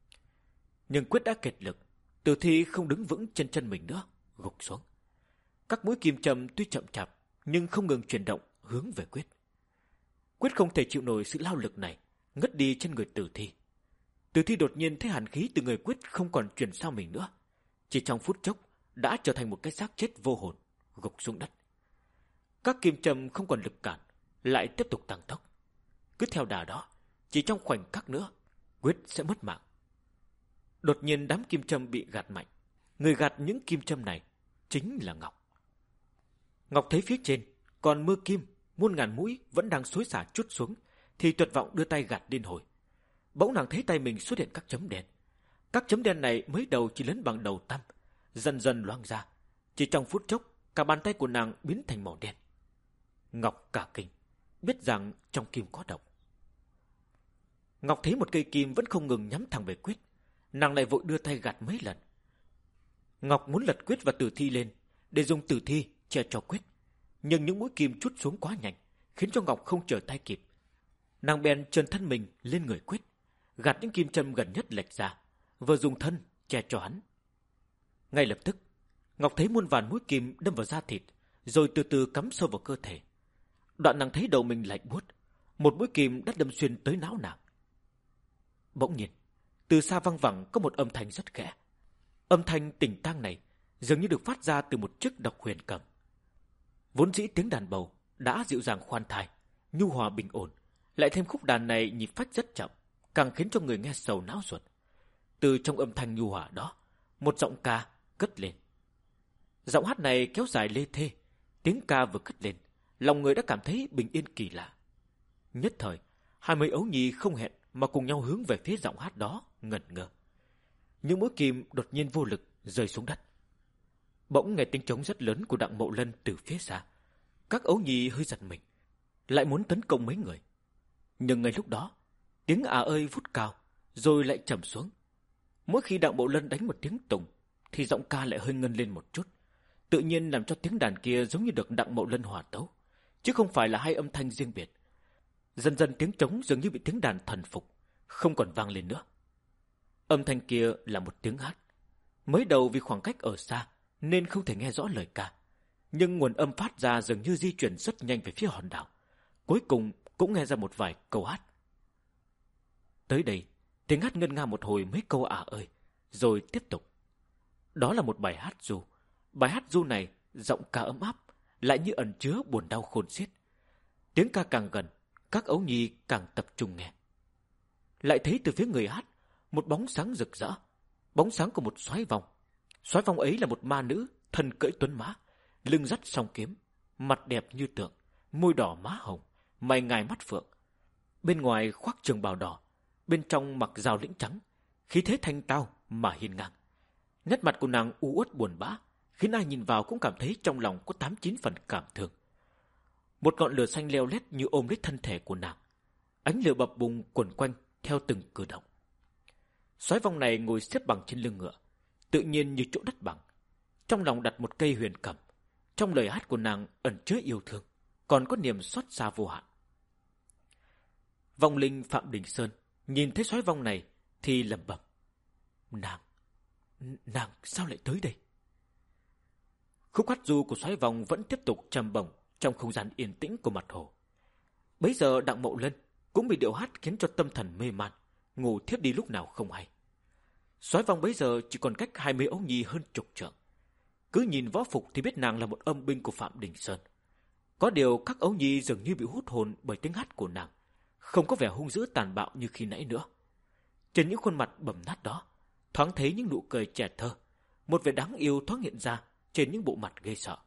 Nhưng Quyết đã kiệt lực, Tử Thi không đứng vững trên chân mình nữa, gục xuống. Các mũi kim châm tuy chậm chạp, nhưng không ngừng chuyển động hướng về Quyết. Quyết không thể chịu nổi sự lao lực này, ngất đi trên người Tử Thi. Tử Thi đột nhiên thấy hàn khí từ người Quyết không còn truyền sang mình nữa, chỉ trong phút chốc đã trở thành một cái xác chết vô hồn, gục xuống đất. Các kim châm không còn lực cản, lại tiếp tục tăng tốc. Cứ theo đà đó, chỉ trong khoảnh khắc nữa, Quyết sẽ mất mạng. Đột nhiên đám kim châm bị gạt mạnh. Người gạt những kim châm này chính là Ngọc. Ngọc thấy phía trên còn mưa kim, muôn ngàn mũi vẫn đang xối xả chút xuống, thì tuyệt vọng đưa tay gạt điên hồi. Bỗng nàng thấy tay mình xuất hiện các chấm đen. Các chấm đen này mới đầu chỉ lớn bằng đầu tăm, dần dần loang ra. Chỉ trong phút chốc, cả bàn tay của nàng biến thành màu đen. Ngọc cả kinh, biết rằng trong kim có độc. Ngọc thấy một cây kim vẫn không ngừng nhắm thẳng về Quyết, nàng lại vội đưa tay gạt mấy lần. Ngọc muốn lật Quyết và Tử Thi lên để dùng Tử Thi che cho Quyết, nhưng những mũi kim trút xuống quá nhanh, khiến cho Ngọc không trở tay kịp. Nàng bèn trơn thân mình lên người Quyết, gạt những kim châm gần nhất lệch ra, vừa dùng thân che cho hắn. Ngay lập tức, Ngọc thấy muôn vàn mũi kim đâm vào da thịt, rồi từ từ cắm sâu vào cơ thể. Đoạn nàng thấy đầu mình lạnh buốt, một mũi kim đã đâm xuyên tới não nàng. Bỗng nhiên, từ xa văng vẳng có một âm thanh rất khẽ. Âm thanh tỉnh tang này dường như được phát ra từ một chiếc độc huyền cầm. Vốn dĩ tiếng đàn bầu đã dịu dàng khoan thai, nhu hòa bình ổn, lại thêm khúc đàn này nhịp phách rất chậm, càng khiến cho người nghe sầu não ruột. Từ trong âm thanh nhu hòa đó, một giọng ca cất lên. Giọng hát này kéo dài lê thê, Tiếng ca vừa cất lên, lòng người đã cảm thấy bình yên kỳ lạ. Nhất thời, hai mấy ấu nhi không hẹn mà cùng nhau hướng về phía giọng hát đó, ngẩn ngơ. Những mũi kim đột nhiên vô lực rơi xuống đất. Bỗng nghe tiếng trống rất lớn của Đặng Mậu Lân từ phía xa. Các ấu nhi hơi giật mình, lại muốn tấn công mấy người. Nhưng ngay lúc đó, tiếng à ơi vút cao, rồi lại trầm xuống. Mỗi khi Đặng Mậu Lân đánh một tiếng tùng, thì giọng ca lại hơi ngân lên một chút, tự nhiên làm cho tiếng đàn kia giống như được Đặng Mậu Lân hòa tấu, chứ không phải là hai âm thanh riêng biệt. Dần dần tiếng trống dường như bị tiếng đàn thần phục, không còn vang lên nữa. Âm thanh kia là một tiếng hát. Mới đầu vì khoảng cách ở xa nên không thể nghe rõ lời ca, nhưng nguồn âm phát ra dường như di chuyển rất nhanh về phía hòn đảo. Cuối cùng cũng nghe ra một vài câu hát. Tới đây, tiếng hát ngân nga một hồi mấy câu à ơi, rồi tiếp tục. Đó là một bài hát ru. Bài hát ru này giọng ca ấm áp, lại như ẩn chứa buồn đau khôn xiết. Tiếng ca càng gần, các ấu nhi càng tập trung nghe. Lại thấy từ phía người hát, một bóng sáng rực rỡ, bóng sáng của một soái vòng. Soái vòng ấy là một ma nữ, thân cưỡi tuấn mã, lưng dắt song kiếm, mặt đẹp như tượng, môi đỏ má hồng, mày ngài mắt phượng. Bên ngoài khoác trường bào đỏ, bên trong mặc rào lĩnh trắng, khí thế thanh tao mà hiên ngang. Nét mặt của nàng u uất buồn bã, khiến ai nhìn vào cũng cảm thấy trong lòng có tám chín phần cảm thương. Một ngọn lửa xanh leo lét như ôm lấy thân thể của nàng, ánh lửa bập bùng quẩn quanh theo từng cử động. Soái vong này ngồi xếp bằng trên lưng ngựa, tự nhiên như chỗ đất bằng. Trong lòng đặt một cây huyền cầm, trong lời hát của nàng ẩn chứa yêu thương, còn có niềm xót xa vô hạn. Vong linh Phạm Đình Sơn nhìn thấy soái vong này thì lẩm bẩm: Nàng, nàng sao lại tới đây? Khúc hát ru của soái vong vẫn tiếp tục trầm bổng trong không gian yên tĩnh của mặt hồ. Bấy giờ Đặng Mậu Lân cũng bị điệu hát khiến cho tâm thần mê man, ngủ thiếp đi lúc nào không hay. Soái vong bấy giờ chỉ còn cách hai mươi ấu nhi hơn chục trượng. Cứ nhìn võ phục thì biết nàng là một âm binh của Phạm Đình Sơn. Có điều các ấu nhi dường như bị hút hồn bởi tiếng hát của nàng, không có vẻ hung dữ tàn bạo như khi nãy nữa. Trên những khuôn mặt bầm nát đó, thoáng thấy những nụ cười trẻ thơ, một vẻ đáng yêu thoáng hiện ra trên những bộ mặt ghê sợ.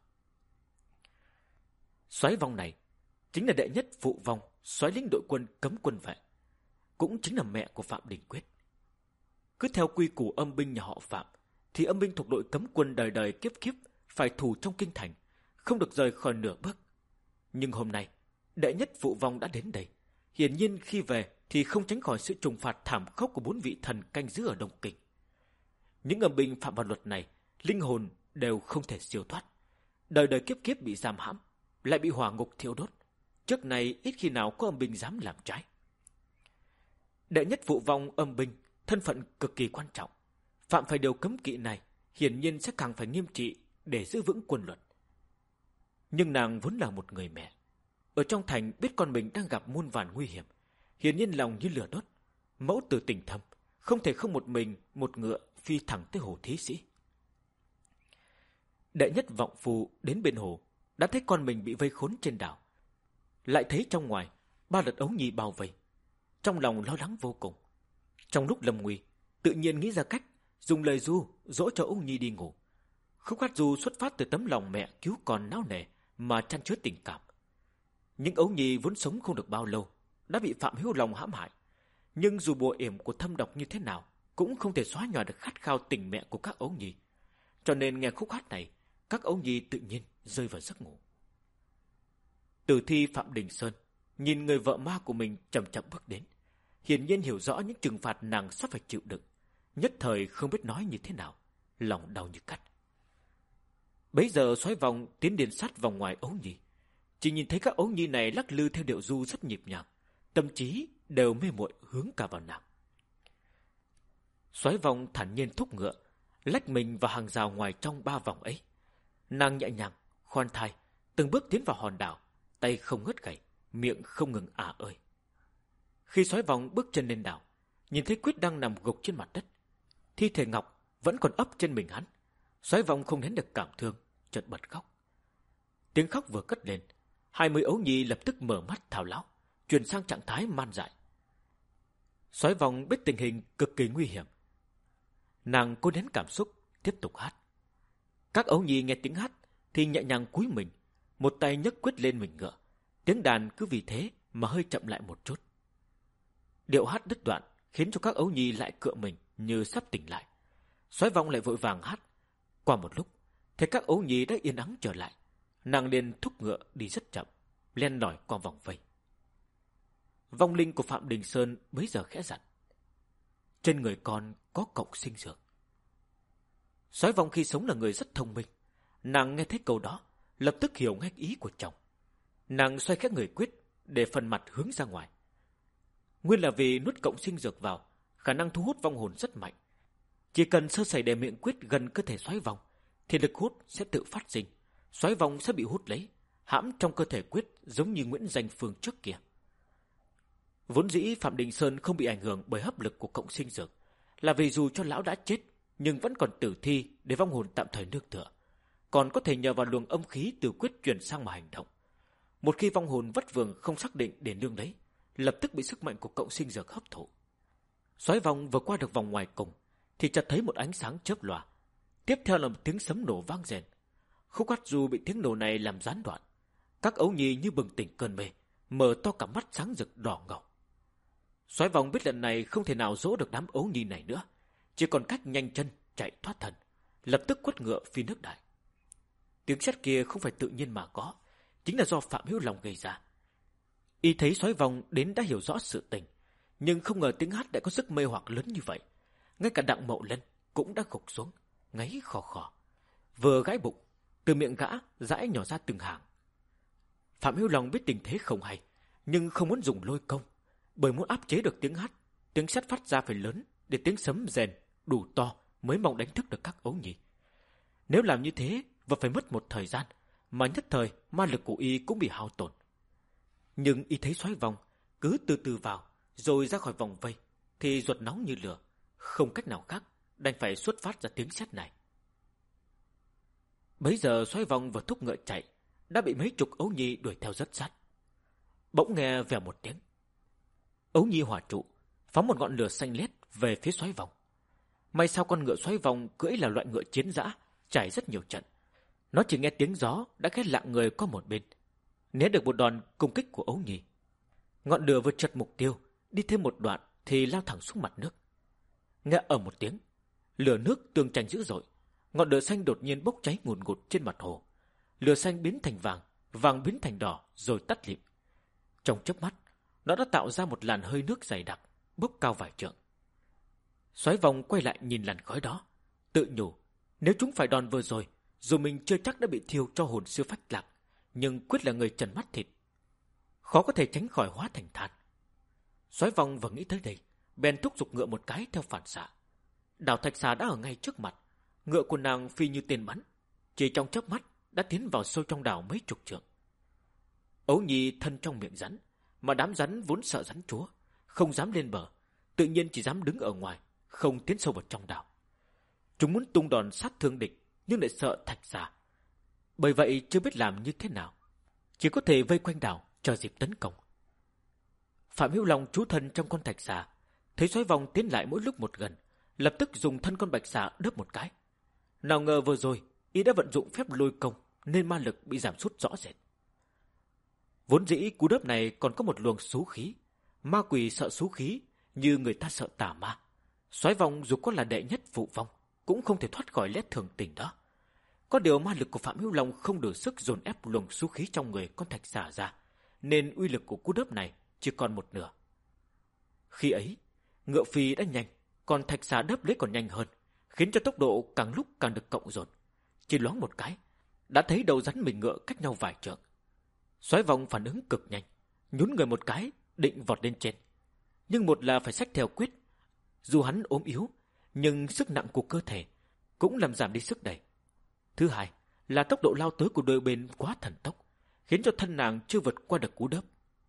Soái vong này chính là đệ nhất phụ vong soái lĩnh đội quân cấm quân vệ, cũng chính là mẹ của Phạm Đình Quyết. Cứ theo quy củ âm binh nhà họ Phạm, thì âm binh thuộc đội cấm quân đời đời kiếp kiếp phải thủ trong kinh thành, không được rời khỏi nửa bước. Nhưng hôm nay, đệ nhất phụ vong đã đến đây. Hiển nhiên khi về thì không tránh khỏi sự trừng phạt thảm khốc của bốn vị thần canh giữ ở Đông Kinh. Những âm binh phạm vào luật này, linh hồn đều không thể siêu thoát. Đời đời kiếp kiếp bị giam hãm, lại bị hỏa ngục thiêu đốt. Trước này ít khi nào có âm binh dám làm trái. Đệ nhất phụ vong âm binh, thân phận cực kỳ quan trọng. Phạm phải điều cấm kỵ này, hiển nhiên sẽ càng phải nghiêm trị để giữ vững quân luật. Nhưng nàng vốn là một người mẹ, ở trong thành biết con mình đang gặp muôn vàn nguy hiểm, hiển nhiên lòng như lửa đốt. Mẫu tử tình thâm, không thể không một mình một ngựa phi thẳng tới hồ Thí Sĩ. Đệ nhất vọng phu đến bên hồ, đã thấy con mình bị vây khốn trên đảo, lại thấy trong ngoài ba lượt ấu nhi bao vây, trong lòng lo lắng vô cùng. Trong lúc lâm nguy, tự nhiên nghĩ ra cách dùng lời ru dỗ cho ấu nhi đi ngủ. Khúc hát ru xuất phát từ tấm lòng mẹ cứu con náo nề mà chan chứa tình cảm. Những ấu nhi vốn sống không được bao lâu đã bị Phạm Hiếu Long hãm hại, nhưng dù bùa yểm của thâm độc như thế nào cũng không thể xóa nhòa được khát khao tình mẹ của các ấu nhi. Cho nên nghe khúc hát này, các ấu nhi tự nhiên rơi vào giấc ngủ. Tử thi Phạm Đình Sơn nhìn người vợ ma của mình chậm chậm bước đến, hiển nhiên hiểu rõ những trừng phạt nàng sắp phải chịu đựng, nhất thời không biết nói như thế nào, lòng đau như cắt. Bấy giờ xoáy vòng tiến đến sát vòng ngoài ấu nhi, chỉ nhìn thấy các ấu nhi này lắc lư theo điệu ru rất nhịp nhàng, tâm trí đều mê muội hướng cả vào nàng. Xoáy vòng thản nhiên thúc ngựa, lách mình vào hàng rào ngoài trong ba vòng ấy. Nàng nhẹ nhàng, khoan thai, từng bước tiến vào hòn đảo, tay không ngớt gảy, miệng không ngừng ả ơi. Khi xoáy vòng bước chân lên đảo, nhìn thấy Quyết đang nằm gục trên mặt đất, thi thể ngọc vẫn còn ấp trên mình hắn. Xoáy vòng không nén được cảm thương, chợt bật khóc. Tiếng khóc vừa cất lên, hai mươi ấu nhi lập tức mở mắt thào láo, chuyển sang trạng thái man dại. Xoáy vòng biết tình hình cực kỳ nguy hiểm, nàng cố nén cảm xúc, tiếp tục hát. Các ấu nhi nghe tiếng hát thì nhẹ nhàng cúi mình, một tay nhấc quyết lên mình ngựa, tiếng đàn cứ vì thế mà hơi chậm lại một chút. Điệu hát đứt đoạn khiến cho các ấu nhi lại cựa mình như sắp tỉnh lại. Soái Vong lại vội vàng hát. Qua một lúc, thấy các ấu nhi đã yên ắng trở lại, nàng liền thúc ngựa đi rất chậm, len lỏi qua vòng vây. Vong linh của Phạm Đình Sơn bấy giờ khẽ dặn: trên người con có cộng sinh dược. Soái Vong khi sống là người rất thông minh, nàng nghe thấy câu đó lập tức hiểu ngay ý của chồng. Nàng xoay khẽ người quyết để phần mặt hướng ra ngoài. Nguyên là vì nuốt cộng sinh dược vào, khả năng thu hút vong hồn rất mạnh. Chỉ cần sơ sẩy để miệng quyết gần cơ thể Soái Vong, thì lực hút sẽ tự phát sinh, Soái Vong sẽ bị hút lấy, hãm trong cơ thể quyết giống như Nguyễn Danh Phương trước kia. Vốn dĩ Phạm Đình Sơn không bị ảnh hưởng bởi hấp lực của cộng sinh dược, là vì dù cho lão đã chết nhưng vẫn còn tử thi để vong hồn tạm thời nương tựa, còn có thể nhờ vào luồng âm khí từ quyết truyền sang mà hành động. Một khi vong hồn vất vưởng không xác định để nương lấy, lập tức bị sức mạnh của cộng sinh dược hấp thụ. Soái Vong vừa qua được vòng ngoài cùng thì chợt thấy một ánh sáng chớp lòa, tiếp theo là một tiếng sấm nổ vang rền. Khúc Cát Du bị tiếng nổ này làm gián đoạn. Các ấu nhi như bừng tỉnh cơn mê, mở to cả mắt sáng rực đỏ ngầu. Soái Vong biết lần này không thể nào dỗ được đám ấu nhi này nữa, chỉ còn cách nhanh chân chạy thoát thân, lập tức quất ngựa phi nước đại. Tiếng sét kia không phải tự nhiên mà có, chính là do Phạm Hữu Long gây ra. Y thấy Soái Vong đến đã hiểu rõ sự tình, nhưng không ngờ tiếng hát lại có sức mê hoặc lớn như vậy. Ngay cả Đặng Mậu Lân cũng đã gục xuống, ngáy khò khò. Vừa gãi bụng, từ miệng gã dãi nhỏ ra từng hàng. Phạm Hữu Long biết tình thế không hay, nhưng không muốn dùng lôi công, bởi muốn áp chế được tiếng hát, tiếng sét phát ra phải lớn để tiếng sấm rền đủ to mới mong đánh thức được các ấu nhi. Nếu làm như thế và phải mất một thời gian, mà nhất thời ma lực của y cũng bị hao tổn. Nhưng y thấy Soái Vong cứ từ từ vào rồi ra khỏi vòng vây thì ruột nóng như lửa, không cách nào khác đành phải xuất phát ra tiếng sét này. Bấy giờ Soái Vong vừa thúc ngựa chạy đã bị mấy chục ấu nhi đuổi theo rất sát. Bỗng nghe vèo một tiếng, ấu nhi hỏa trụ phóng một ngọn lửa xanh lét về phía Soái Vong. May sao con ngựa Soái Vong cưỡi là loại ngựa chiến dã, trải rất nhiều trận. Nó chỉ nghe tiếng gió đã ghét lạng người qua một bên, né được một đòn công kích của ấu nhi. Ngọn lửa vừa chật mục tiêu, đi thêm một đoạn thì lao thẳng xuống mặt nước. Nghe ở một tiếng, lửa nước tương tranh dữ dội, ngọn lửa xanh đột nhiên bốc cháy ngùn ngụt trên mặt hồ. Lửa xanh biến thành vàng, vàng biến thành đỏ rồi tắt lịm. Trong chớp mắt, nó đã tạo ra một làn hơi nước dày đặc, bốc cao vài trượng. Soái Vong quay lại nhìn làn khói đó, tự nhủ, nếu chúng phải đòn vừa rồi, dù mình chưa chắc đã bị thiêu cho hồn siêu phách lạc, nhưng quyết là người trần mắt thịt, khó có thể tránh khỏi hóa thành than. Soái Vong vừa nghĩ tới đây, bèn thúc giục ngựa một cái theo phản xạ. Đào Thạch Xà đã ở ngay trước mặt, ngựa của nàng phi như tên bắn, chỉ trong chớp mắt đã tiến vào sâu trong đào mấy chục trượng. Ấu nhi thân trong miệng rắn, mà đám rắn vốn sợ rắn chúa, không dám lên bờ, tự nhiên chỉ dám đứng ở ngoài, không tiến sâu vào trong đào. Chúng muốn tung đòn sát thương địch, nhưng lại sợ Thạch Xà, bởi vậy chưa biết làm như thế nào, chỉ có thể vây quanh đào chờ dịp tấn công. Phạm Hữu Long trú thân trong con Thạch Xà, thấy Soái Vong tiến lại mỗi lúc một gần, lập tức dùng thân con Bạch Xà đớp một cái. Nào ngờ vừa rồi y đã vận dụng phép lôi công nên ma lực bị giảm sút rõ rệt. Vốn dĩ cú đớp này còn có một luồng xú khí, ma quỷ sợ xú khí như người ta sợ tà ma. Soái Vong dù có là đệ nhất phụ vong cũng không thể thoát khỏi lẽ thường tình đó. Có điều ma lực của Phạm Hữu Long không đủ sức dồn ép luồng xú khí trong người con Thạch Xà ra, nên uy lực của cú đớp này chỉ còn một nửa. Khi ấy, ngựa phi đã nhanh, còn Thạch Xà đớp lấy còn nhanh hơn, khiến cho tốc độ càng lúc càng được cộng dồn. Chỉ loáng một cái, đã thấy đầu rắn mình ngựa cách nhau vài trượng. Soái Vong phản ứng cực nhanh, nhún người một cái, định vọt lên trên. Nhưng một là phải xách theo quyết, dù hắn ốm yếu, nhưng sức nặng của cơ thể cũng làm giảm đi sức đẩy. Thứ hai là tốc độ lao tới của đôi bên quá thần tốc, khiến cho thân nàng chưa vượt qua được cú đớp.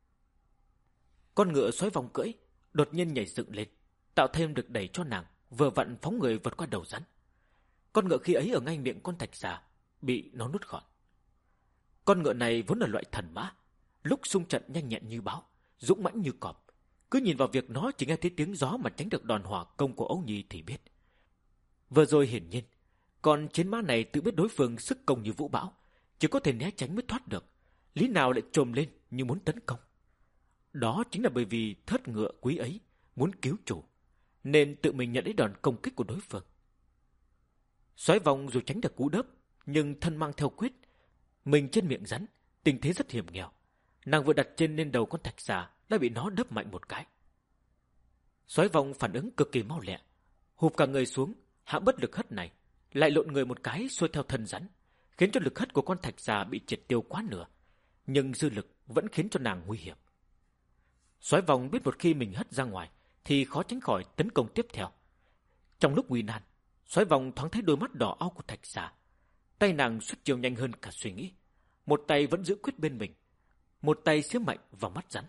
Con ngựa Soái Vong cưỡi đột nhiên nhảy dựng lên, tạo thêm được đẩy cho nàng vừa vặn phóng người vượt qua đầu rắn. Con ngựa khi ấy ở ngay miệng con Thạch Xà bị nó nuốt gọn. Con ngựa này vốn là loại thần mã, lúc xung trận nhanh nhẹn như báo, dũng mãnh như cọp. Cứ nhìn vào việc nó chỉ nghe thấy tiếng gió mà tránh được đòn hỏa công của Ấu Nhi thì biết. Vừa rồi hiển nhiên, con chiến mã này tự biết đối phương sức công như vũ bão, chỉ có thể né tránh mới thoát được, lý nào lại trồm lên như muốn tấn công. Đó chính là bởi vì thớt ngựa quý ấy muốn cứu chủ, nên tự mình nhận lấy đòn công kích của đối phương. Xoáy vòng dù tránh được cú đớp, nhưng thân mang theo quyết, mình trên miệng rắn, tình thế rất hiểm nghèo. Nàng vừa đặt trên lên đầu con thạch xà đã bị nó đớp mạnh một cái. Xoáy vòng phản ứng cực kỳ mau lẹ, hụp cả người xuống, hạ bất lực hất này, lại lộn người một cái xuôi theo thân rắn, khiến cho lực hất của con thạch xà bị triệt tiêu quá nửa, nhưng dư lực vẫn khiến cho nàng nguy hiểm. Xoáy vòng biết một khi mình hất ra ngoài thì khó tránh khỏi tấn công tiếp theo. Trong lúc nguy nan, Xoáy vòng thoáng thấy đôi mắt đỏ au của thạch xà. Tay nàng xuất chiêu nhanh hơn cả suy nghĩ, một tay vẫn giữ quyết bên mình, một tay xía mạnh vào mắt rắn.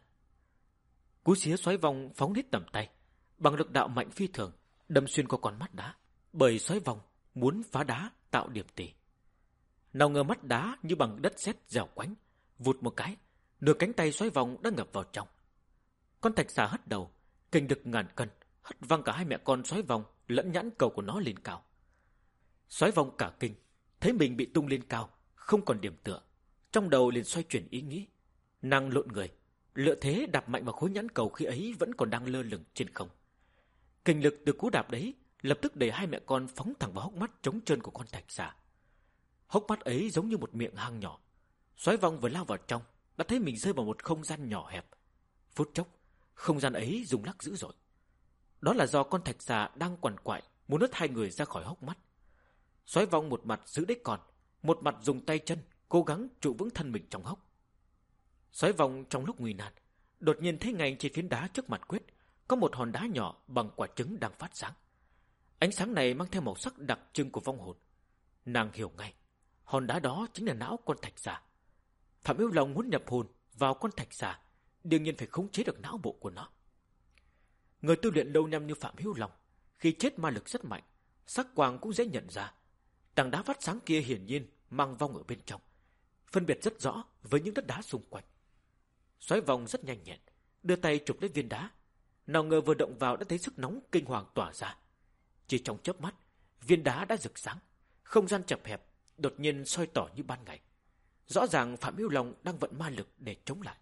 Cú xía Xoáy vòng phóng hết tầm tay, bằng lực đạo mạnh phi thường, đâm xuyên qua con mắt đá, bởi Xoáy vòng muốn phá đá tạo điểm tỉ. Nào ngờ mắt đá như bằng đất sét dẻo quánh, vụt một cái, nửa cánh tay Xoáy vòng đã ngập vào trong. Con thạch xà hất đầu, kinh lực ngàn cân, hất văng cả hai mẹ con Xoáy vòng lẫn nhãn cầu của nó lên cao. Xoáy vòng cả kinh, thấy mình bị tung lên cao, không còn điểm tựa, trong đầu liền xoay chuyển ý nghĩ. Nàng lộn người, lựa thế đạp mạnh vào khối nhãn cầu khi ấy vẫn còn đang lơ lửng trên không. Kinh lực từ cú đạp đấy lập tức đẩy hai mẹ con phóng thẳng vào hốc mắt trống trơn của con thạch xà. Hốc mắt ấy giống như một miệng hang nhỏ. Xoáy vòng vừa lao vào trong đã thấy mình rơi vào một không gian nhỏ hẹp. Phút chốc, không gian ấy rung lắc dữ dội. Đó là do con thạch xà đang quằn quại muốn nuốt hai người ra khỏi hốc mắt. Xoáy vòng một mặt giữ đích còn, một mặt dùng tay chân cố gắng trụ vững thân mình trong hốc. Xoáy vòng trong lúc nguy nan, đột nhiên thấy ngay trên phiến đá trước mặt quyết có một hòn đá nhỏ bằng quả trứng đang phát sáng. Ánh sáng này mang theo màu sắc đặc trưng của vong hồn. Nàng hiểu ngay, hòn đá đó chính là não con thạch xà. Phạm Yêu Long muốn nhập hồn vào con thạch xà, đương nhiên phải khống chế được não bộ của nó. Người tu luyện lâu năm như Phạm Hữu Long, khi chết ma lực rất mạnh, sắc quang cũng dễ nhận ra. Tảng đá phát sáng kia hiển nhiên mang vong ở bên trong, phân biệt rất rõ với những đất đá xung quanh. Xoáy vòng rất nhanh nhẹn, đưa tay chụp lấy viên đá. Nào ngờ vừa động vào đã thấy sức nóng kinh hoàng tỏa ra. Chỉ trong chớp mắt, viên đá đã rực sáng, không gian chật hẹp đột nhiên soi tỏ như ban ngày. Rõ ràng Phạm Hữu Long đang vận ma lực để chống lại.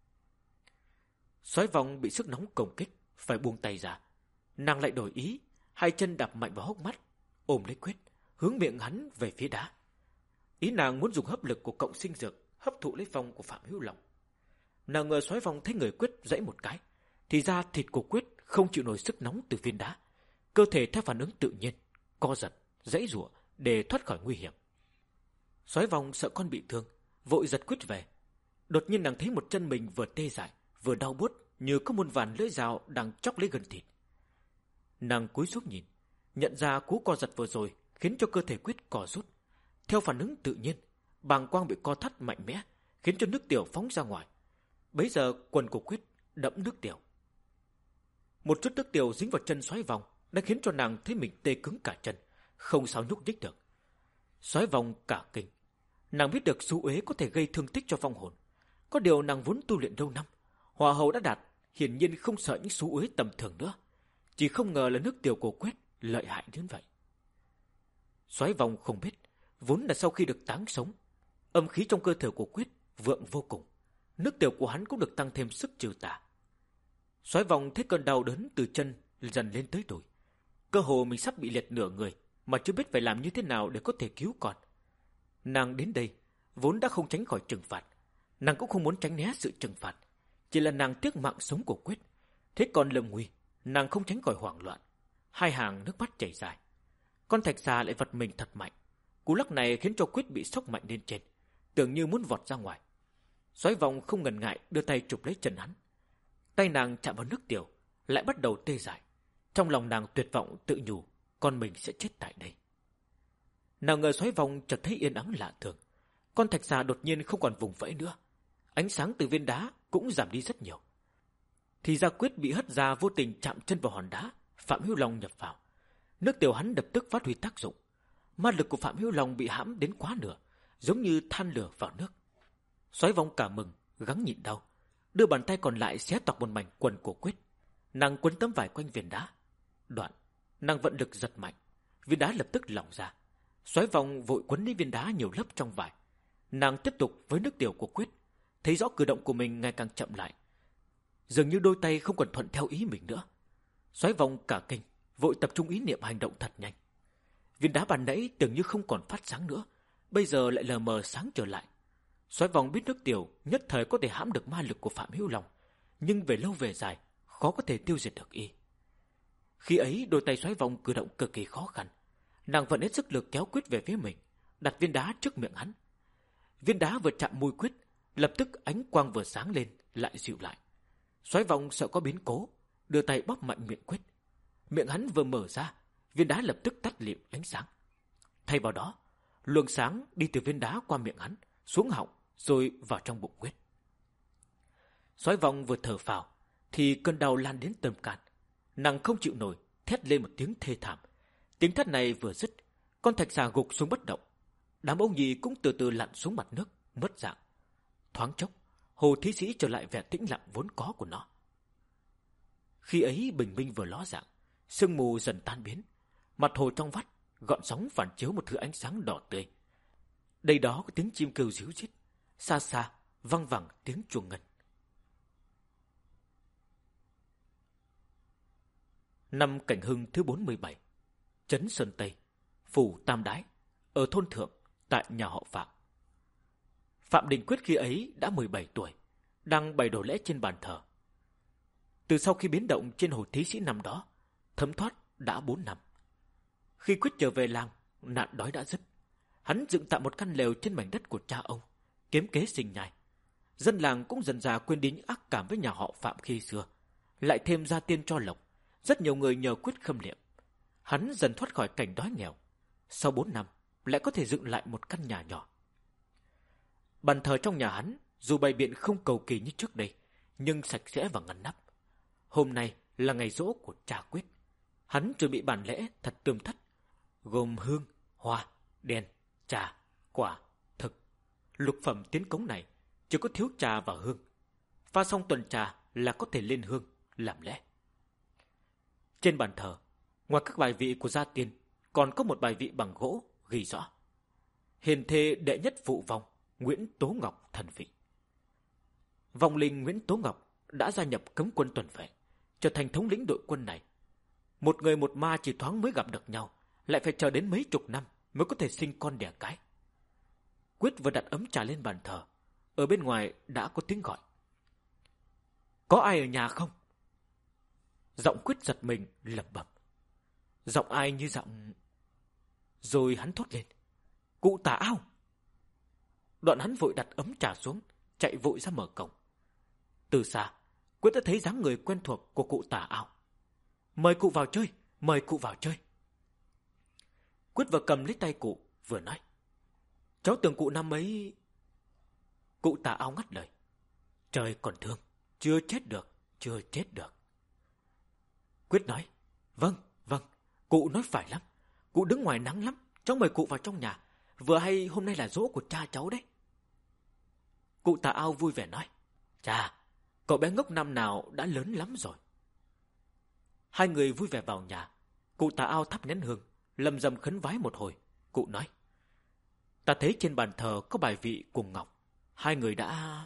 Xoáy vòng bị sức nóng công kích, phải buông tay ra. Nàng lại đổi ý, hai chân đạp mạnh vào hốc mắt, ôm lấy quyết, hướng miệng hắn về phía đá. Ý nàng muốn dùng hấp lực của cộng sinh dược hấp thụ lấy phong của Phạm Hữu Long. Nào ngờ Xoáy vòng thấy người quyết giãy một cái, thì ra thịt của quyết không chịu nổi sức nóng từ viên đá, cơ thể theo phản ứng tự nhiên co giật, giãy giụa để thoát khỏi nguy hiểm. Xoáy vòng sợ con bị thương, vội giật quyết về. Đột nhiên nàng thấy một chân mình vừa tê dại vừa đau buốt, như có muôn vàn lưỡi dao đang chóc lấy gần thịt. Nàng cúi xuống nhìn, nhận ra cú co giật vừa rồi khiến cho cơ thể quyết co rút. Theo phản ứng tự nhiên, bàng quang bị co thắt mạnh mẽ, khiến cho nước tiểu phóng ra ngoài. Bấy giờ quần của quyết đẫm nước tiểu. Một chút nước tiểu dính vào chân Xoáy vòng đã khiến cho nàng thấy mình tê cứng cả chân, không sao nhúc nhích được. Xoáy vòng cả kinh, nàng biết được xú uế có thể gây thương tích cho vong hồn. Có điều nàng vốn tu luyện lâu năm, hỏa hầu đã đạt, hiển nhiên không sợ những xú uế tầm thường nữa. Chỉ không ngờ là nước tiểu của quyết lợi hại đến vậy. Xoáy vòng không biết, vốn là sau khi được táng sống, âm khí trong cơ thể của quyết vượng vô cùng, nước tiểu của hắn cũng được tăng thêm sức trừ tà. Xoáy vòng thấy cơn đau đớn từ chân dần lên tới đùi, cơ hồ mình sắp bị liệt nửa người mà chưa biết phải làm như thế nào để có thể cứu con. Nàng đến đây vốn đã không tránh khỏi trừng phạt, nàng cũng không muốn tránh né sự trừng phạt, chỉ là nàng tiếc mạng sống của quyết. Thế còn lâm nguy, nàng không tránh khỏi hoảng loạn, hai hàng nước mắt chảy dài. Con thạch xà lại vật mình thật mạnh, cú lắc này khiến cho quyết bị sốc mạnh lên trên, tưởng như muốn vọt ra ngoài. Xoáy vòng không ngần ngại đưa tay chụp lấy chân hắn. Tay nàng chạm vào nước tiểu, lại bắt đầu tê dại. Trong lòng nàng tuyệt vọng tự nhủ, con mình sẽ chết tại đây. Nào ngờ Xoáy vòng chợt thấy yên ắng lạ thường, con thạch xà đột nhiên không còn vùng vẫy nữa, ánh sáng từ viên đá cũng giảm đi rất nhiều. Thì ra quyết bị hất ra vô tình chạm chân vào hòn đá, Phạm Hữu Long nhập vào. Nước tiểu hắn lập tức phát huy tác dụng, ma lực của Phạm Hữu Long bị hãm đến quá nửa, giống như than lửa vào nước. Xoáy vòng cả mừng, gắng nhịn đau, đưa bàn tay còn lại xé toạc một mảnh quần của quyết. Nàng quấn tấm vải quanh viên đá. Đoạn, nàng vận lực giật mạnh, viên đá lập tức lỏng ra. Xoáy vòng vội quấn lấy viên đá nhiều lớp trong vải. Nàng tiếp tục với nước tiểu của Quyết, thấy rõ cử động của mình ngày càng chậm lại. Dường như đôi tay không còn thuận theo ý mình nữa. Xoáy vòng cả kinh, vội tập trung ý niệm hành động thật nhanh. Viên đá ban nãy tưởng như không còn phát sáng nữa, bây giờ lại lờ mờ sáng trở lại. Xoáy vòng biết nước tiểu nhất thời có thể hãm được ma lực của Phạm Hữu Long, nhưng về lâu về dài khó có thể tiêu diệt được y. Khi ấy đôi tay xoáy vòng cử động cực kỳ khó khăn. Nàng vẫn hết sức lực kéo Quyết về phía mình, đặt viên đá trước miệng hắn. Viên đá vừa chạm môi Quyết, lập tức ánh quang vừa sáng lên lại dịu lại. Xoáy vòng sợ có biến cố, đưa tay bóp mạnh miệng Quyết. Miệng hắn vừa mở ra, viên đá lập tức tắt lịm ánh sáng. Thay vào đó, luồng sáng đi từ viên đá qua miệng hắn, xuống họng rồi vào trong bụng Quyết. Xoáy vòng vừa thở phào thì cơn đau lan đến tâm can. Nàng không chịu nổi, thét lên một tiếng thê thảm. Tiếng thét này vừa dứt, con thạch xà gục xuống bất động. Đám ông nhì cũng từ từ lặn xuống mặt nước, mất dạng. Thoáng chốc, hồ thí sĩ trở lại vẻ tĩnh lặng vốn có của nó. Khi ấy bình minh vừa ló dạng, sương mù dần tan biến, mặt hồ trong vắt gợn sóng phản chiếu một thứ ánh sáng đỏ tươi. Đây đó có tiếng chim kêu ríu rít, xa xa văng vẳng tiếng chuông ngân. Năm Cảnh Hưng thứ bốn mươi bảy, trấn Sơn Tây, phủ Tam Đái, ở thôn Thượng, tại nhà họ Phạm. Phạm Đình Quyết khi ấy đã mười bảy tuổi, đang bày đồ lễ trên bàn thờ. Từ sau khi biến động trên hồ thí sĩ năm đó, thấm thoát đã bốn năm. Khi Quyết trở về làng, nạn đói đã dứt. Hắn dựng tạm một căn lều trên mảnh đất của cha ông, kiếm kế sinh nhai. Dân làng cũng dần dà quên đi những ác cảm với nhà họ Phạm khi xưa, lại thêm gia tiên cho lộc. Rất nhiều người nhờ Quyết khâm liệm. Hắn dần thoát khỏi cảnh đói nghèo. Sau bốn năm, lại có thể dựng lại một căn nhà nhỏ. Bàn thờ trong nhà hắn, dù bày biện không cầu kỳ như trước đây, nhưng sạch sẽ và ngăn nắp. Hôm nay là ngày giỗ của cha Quyết. Hắn chuẩn bị bàn lễ thật tươm tất, gồm hương, hoa, đèn, trà, quả, thực. Lục phẩm tiến cống này chỉ có thiếu trà và hương. Pha xong tuần trà là có thể lên hương, làm lễ. Trên bàn thờ, ngoài các bài vị của gia tiên, còn có một bài vị bằng gỗ ghi rõ: Hiền thê đệ nhất phụ vong Nguyễn Tố Ngọc thần vị. Vong linh Nguyễn Tố Ngọc đã gia nhập cấm quân tuần vệ, trở thành thống lĩnh đội quân này. Một người một ma chỉ thoáng mới gặp được nhau, lại phải chờ đến mấy chục năm mới có thể sinh con đẻ cái. Quyết vừa đặt ấm trà lên bàn thờ, ở bên ngoài đã có tiếng gọi: Có ai ở nhà không? Giọng Quyết giật mình lẩm bẩm. Giọng ai như giọng... Rồi hắn thốt lên: Cụ Tà Ao! Đoạn hắn vội đặt ấm trà xuống, chạy vội ra mở cổng. Từ xa, Quyết đã thấy dáng người quen thuộc của cụ Tà Ao. Mời cụ vào chơi, mời cụ vào chơi. Quyết vừa cầm lấy tay cụ, vừa nói: Cháu tưởng cụ năm ấy... Cụ Tà Ao ngắt lời: Trời còn thương, chưa chết được, chưa chết được. Quyết nói: Vâng, vâng, cụ nói phải lắm. Cụ đứng ngoài nắng lắm, cháu mời cụ vào trong nhà. Vừa hay hôm nay là giỗ của cha cháu đấy. Cụ Tà Ao vui vẻ nói: Chà, cậu bé ngốc năm nào đã lớn lắm rồi. Hai người vui vẻ vào nhà. Cụ Tà Ao thắp nén hương, lầm rầm khấn vái một hồi. Cụ nói: Ta thấy trên bàn thờ có bài vị cùng ngọc. Hai người đã...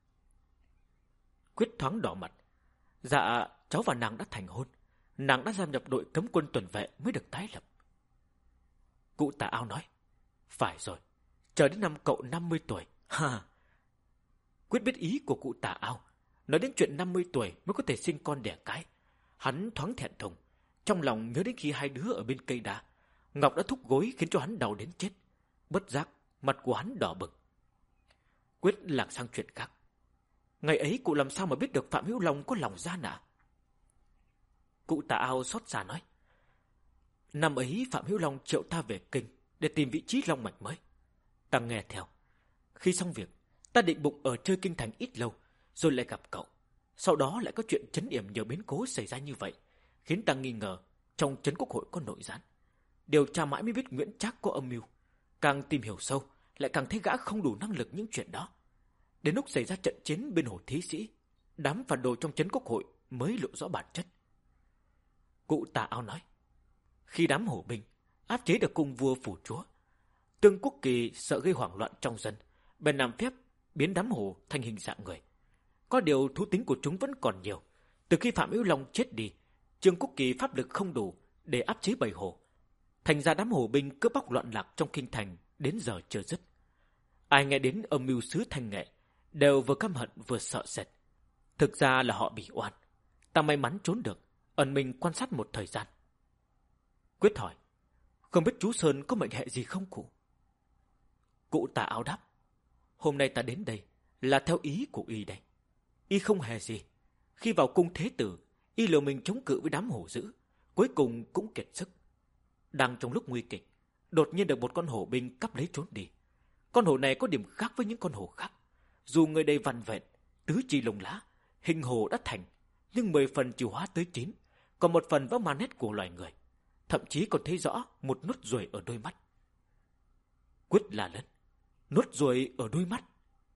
Quyết thoáng đỏ mặt. Dạ, cháu và nàng đã thành hôn. Nàng đã gia nhập đội cấm quân tuần vệ mới được tái lập. Cụ Tà Ao nói: Phải rồi, chờ đến năm cậu năm mươi tuổi. Ha! Quyết biết ý của cụ Tà Ao. Nói đến chuyện năm mươi tuổi mới có thể sinh con đẻ cái. Hắn thoáng thẹn thùng, trong lòng nhớ đến khi hai đứa ở bên cây đá, Ngọc đã thúc gối khiến cho hắn đau đến chết. Bất giác, mặt của hắn đỏ bừng. Quyết lạc sang chuyện khác. Ngày ấy cụ làm sao mà biết được Phạm Hữu Long có lòng gian ạ? Cụ Tà Ao xót xa nói: Năm ấy Phạm Hữu Long triệu ta về kinh để tìm vị trí long mạch mới. Ta nghe theo. Khi xong việc, ta định bụng ở chơi kinh thành ít lâu, rồi lại gặp cậu. Sau đó lại có chuyện trấn yểm nhờ biến cố xảy ra như vậy, khiến ta nghi ngờ trong trấn quốc hội có nội gián. Điều tra mãi mới biết Nguyễn Trác có âm mưu. Càng tìm hiểu sâu, lại càng thấy gã không đủ năng lực những chuyện đó. Đến lúc xảy ra trận chiến bên hồ thí sĩ, đám phản đồ trong trấn quốc hội mới lộ rõ bản chất. Cụ Tà Ao nói: Khi đám hổ binh áp chế được cung vua phủ chúa, Tương Quốc Kỳ sợ gây hoảng loạn trong dân, bèn làm phép biến đám hổ thành hình dạng người. Có điều thú tính của chúng vẫn còn nhiều. Từ khi Phạm Hữu Long chết đi, Trương Quốc Kỳ pháp lực không đủ để áp chế bầy hổ. Thành ra đám hổ binh cướp bóc loạn lạc trong kinh thành đến giờ chưa dứt. Ai nghe đến âm mưu sứ Thanh Nghệ đều vừa căm hận vừa sợ sệt. Thực ra là họ bị oan. Ta may mắn trốn được, ẩn mình quan sát một thời gian. Quyết hỏi, không biết chú Sơn có mệnh hệ gì không cụ? Cụ Tà Áo đáp, hôm nay ta đến đây là theo ý của y đây. Y không hề gì. Khi vào cung thế tử, y liều mình chống cự với đám hổ dữ, cuối cùng cũng kiệt sức. Đang trong lúc nguy kịch, đột nhiên được một con hổ binh cắp lấy trốn đi. Con hổ này có điểm khác với những con hổ khác. Dù người đây vằn vẹn, tứ chi lông lá, hình hổ đã thành, nhưng mười phần chỉ hóa tới chín, còn một phần vẫn mang nét của loài người. Thậm chí còn thấy rõ một nốt ruồi ở đôi mắt. Quyết la lớn, nốt ruồi ở đôi mắt.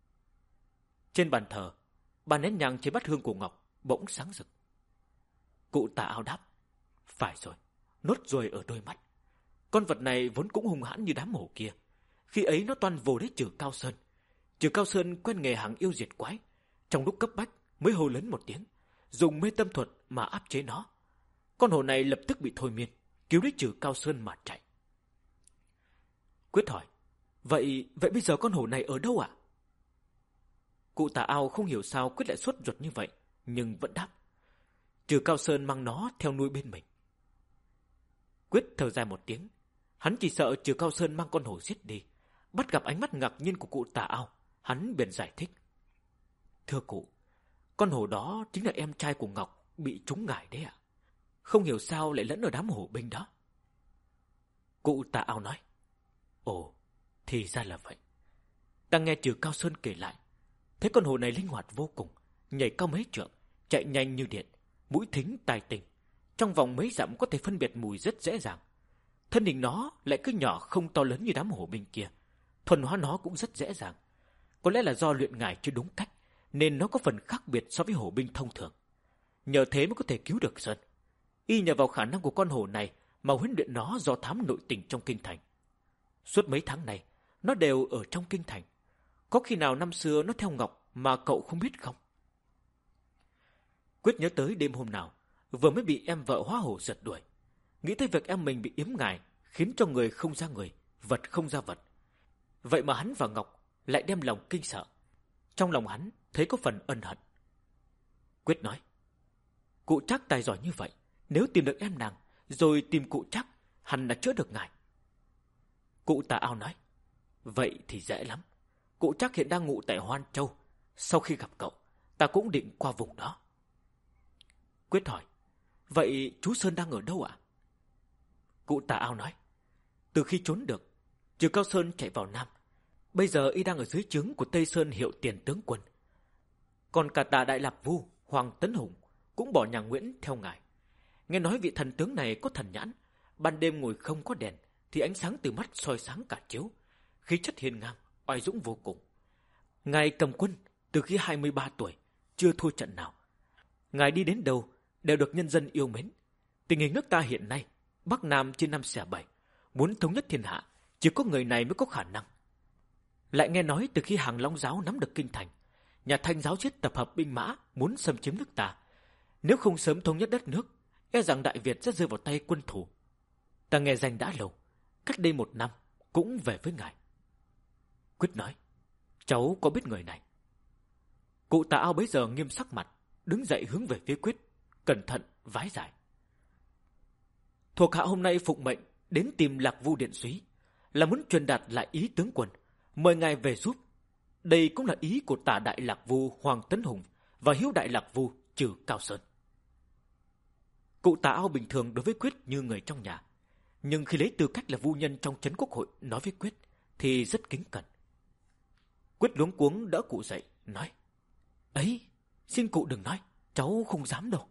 Trên bàn thờ, ba nén nhang trên bát hương của Ngọc bỗng sáng rực. Cụ Tà Áo đáp, phải rồi, nốt ruồi ở đôi mắt. Con vật này vốn cũng hung hãn như đám hổ kia. Khi ấy nó toan vồ lấy Trừ Cao Sơn. Trừ Cao Sơn quen nghề hàng yêu diệt quái, trong lúc cấp bách mới hô lớn một tiếng, dùng mê tâm thuật mà áp chế nó. Con hổ này lập tức bị thôi miên, cứu lấy Trừ Cao Sơn mà chạy. Quyết hỏi, vậy vậy bây giờ con hổ này ở đâu ạ? Cụ Tà Ao không hiểu sao Quyết lại sốt ruột như vậy, nhưng vẫn đáp, Trừ Cao Sơn mang nó theo nuôi bên mình. Quyết thở dài một tiếng, hắn chỉ sợ Trừ Cao Sơn mang con hổ giết đi. Bắt gặp ánh mắt ngạc nhiên của cụ Tà Ao, hắn bèn giải thích, thưa cụ, con hổ đó chính là em trai của Ngọc bị trúng ngải đấy ạ. Không hiểu sao lại lẫn ở đám hổ binh đó. Cụ Tà Ao nói, ồ, thì ra là vậy. Ta nghe Trừ Cao Sơn kể lại, thấy con hổ này linh hoạt vô cùng, nhảy cao mấy trượng, chạy nhanh như điện, mũi thính tài tình, trong vòng mấy dặm có thể phân biệt mùi rất dễ dàng. Thân hình nó lại cứ nhỏ không to lớn như đám hổ binh kia, thuần hóa nó cũng rất dễ dàng. Có lẽ là do luyện ngải chưa đúng cách, nên nó có phần khác biệt so với hổ binh thông thường. Nhờ thế mới có thể cứu được Sơn. Y nhờ vào khả năng của con hổ này mà huấn luyện nó do thám nội tình trong kinh thành. Suốt mấy tháng này, nó đều ở trong kinh thành. Có khi nào năm xưa nó theo Ngọc mà cậu không biết không? Quyết nhớ tới đêm hôm nào vừa mới bị em vợ hóa hổ giật đuổi, nghĩ tới việc em mình bị yếm ngải, khiến cho người không ra người, vật không ra vật. Vậy mà hắn và Ngọc lại đem lòng kinh sợ. Trong lòng hắn thấy có phần ân hận. Quyết nói, cụ Trác tài giỏi như vậy, nếu tìm được em nàng rồi tìm cụ Trác, hẳn là chữa được ngài. Cụ Tà Ao nói, vậy thì dễ lắm. Cụ Trác hiện đang ngụ tại Hoan Châu. Sau khi gặp cậu, ta cũng định qua vùng đó. Quyết hỏi, vậy chú Sơn đang ở đâu ạ? Cụ Tà Ao nói, từ khi trốn được, Trừ Cao Sơn chạy vào Nam. Bây giờ y đang ở dưới trướng của Tây Sơn hiệu tiền tướng quân. Còn cả Tà Đại Lạp Vu, Hoàng Tấn Hùng cũng bỏ nhà Nguyễn theo ngài. Nghe nói vị thần tướng này có thần nhãn, ban đêm ngồi không có đèn thì ánh sáng từ mắt soi sáng cả chiếu, khí chất hiên ngang, oai dũng vô cùng. Ngài cầm quân từ khi hai mươi ba tuổi, chưa thua trận nào. Ngài đi đến đâu đều được nhân dân yêu mến. Tình hình nước ta hiện nay, Bắc Nam chia năm xẻ bảy, muốn thống nhất thiên hạ, chỉ có người này mới có khả năng. Lại nghe nói từ khi Hàng Long giáo nắm được kinh thành, nhà Thanh giáo chết tập hợp binh mã muốn xâm chiếm nước ta. Nếu không sớm thống nhất đất nước, e rằng Đại Việt sẽ rơi vào tay quân thù. Ta nghe danh đã lâu, cách đây một năm cũng về với ngài. Quyết nói, cháu có biết người này? Cụ Tà Ao bấy giờ nghiêm sắc mặt, đứng dậy hướng về phía Quyết, cẩn thận vái giải. Thuộc hạ hôm nay phụng mệnh đến tìm Lạc Vu Điện Súy, là muốn truyền đạt lại ý tướng quân, mời ngài về giúp. Đây cũng là ý của Tả Đại Lạc Vu Hoàng Tấn Hùng và Hiếu Đại Lạc Vu Trừ Cao Sơn. Cụ Tà Ao bình thường đối với Quyết như người trong nhà, nhưng khi lấy tư cách là vu nhân trong trấn quốc hội nói với Quyết thì rất kính cẩn. Quyết luống cuống đỡ cụ dậy, nói, ấy, xin cụ đừng nói, cháu không dám đâu.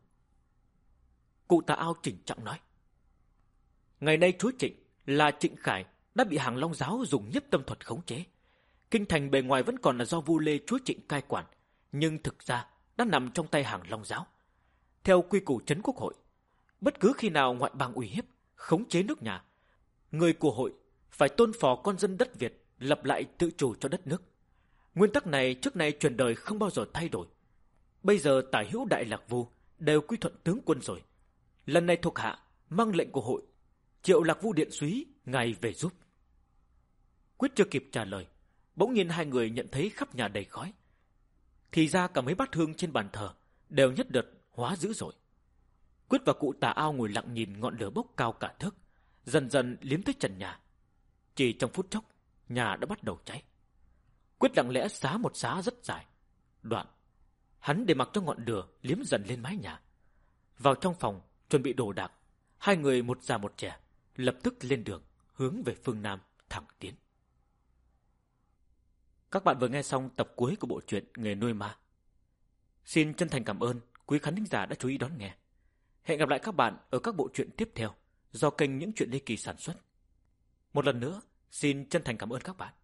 Cụ Tà Ao chỉnh trọng nói, ngày nay chúa Trịnh là Trịnh Khải đã bị Hàng Long giáo dùng nhiếp tâm thuật khống chế. Kinh thành bề ngoài vẫn còn là do vua Lê chúa Trịnh cai quản, nhưng thực ra đã nằm trong tay Hàng Long giáo. Theo quy củ trấn quốc hội, bất cứ khi nào ngoại bang uy hiếp, khống chế nước nhà, người của hội phải tôn phò con dân đất Việt lập lại tự chủ cho đất nước. Nguyên tắc này trước nay truyền đời không bao giờ thay đổi. Bây giờ tả hữu Đại Lạc Vu đều quy thuận tướng quân rồi. Lần này thuộc hạ mang lệnh của hội, triệu Lạc Vu điện súy ngài về giúp. Quyết chưa kịp trả lời, bỗng nhiên hai người nhận thấy khắp nhà đầy khói. Thì ra cả mấy bát hương trên bàn thờ đều nhất đợt hóa dữ dội. Quyết và cụ Tà Ao ngồi lặng nhìn ngọn lửa bốc cao cả thước, dần dần liếm tới trần nhà. Chỉ trong phút chốc, nhà đã bắt đầu cháy. Quyết lặng lẽ xá một xá rất dài. Đoạn, hắn để mặc cho ngọn lửa liếm dần lên mái nhà. Vào trong phòng chuẩn bị đồ đạc, hai người một già một trẻ lập tức lên đường hướng về phương Nam thẳng tiến. Các bạn vừa nghe xong tập cuối của bộ truyện Nghề nuôi ma. Xin chân thành cảm ơn quý khán thính giả đã chú ý đón nghe. Hẹn gặp lại các bạn ở các bộ truyện tiếp theo do kênh Những Chuyện Ly Kỳ sản xuất. Một lần nữa, xin chân thành cảm ơn các bạn.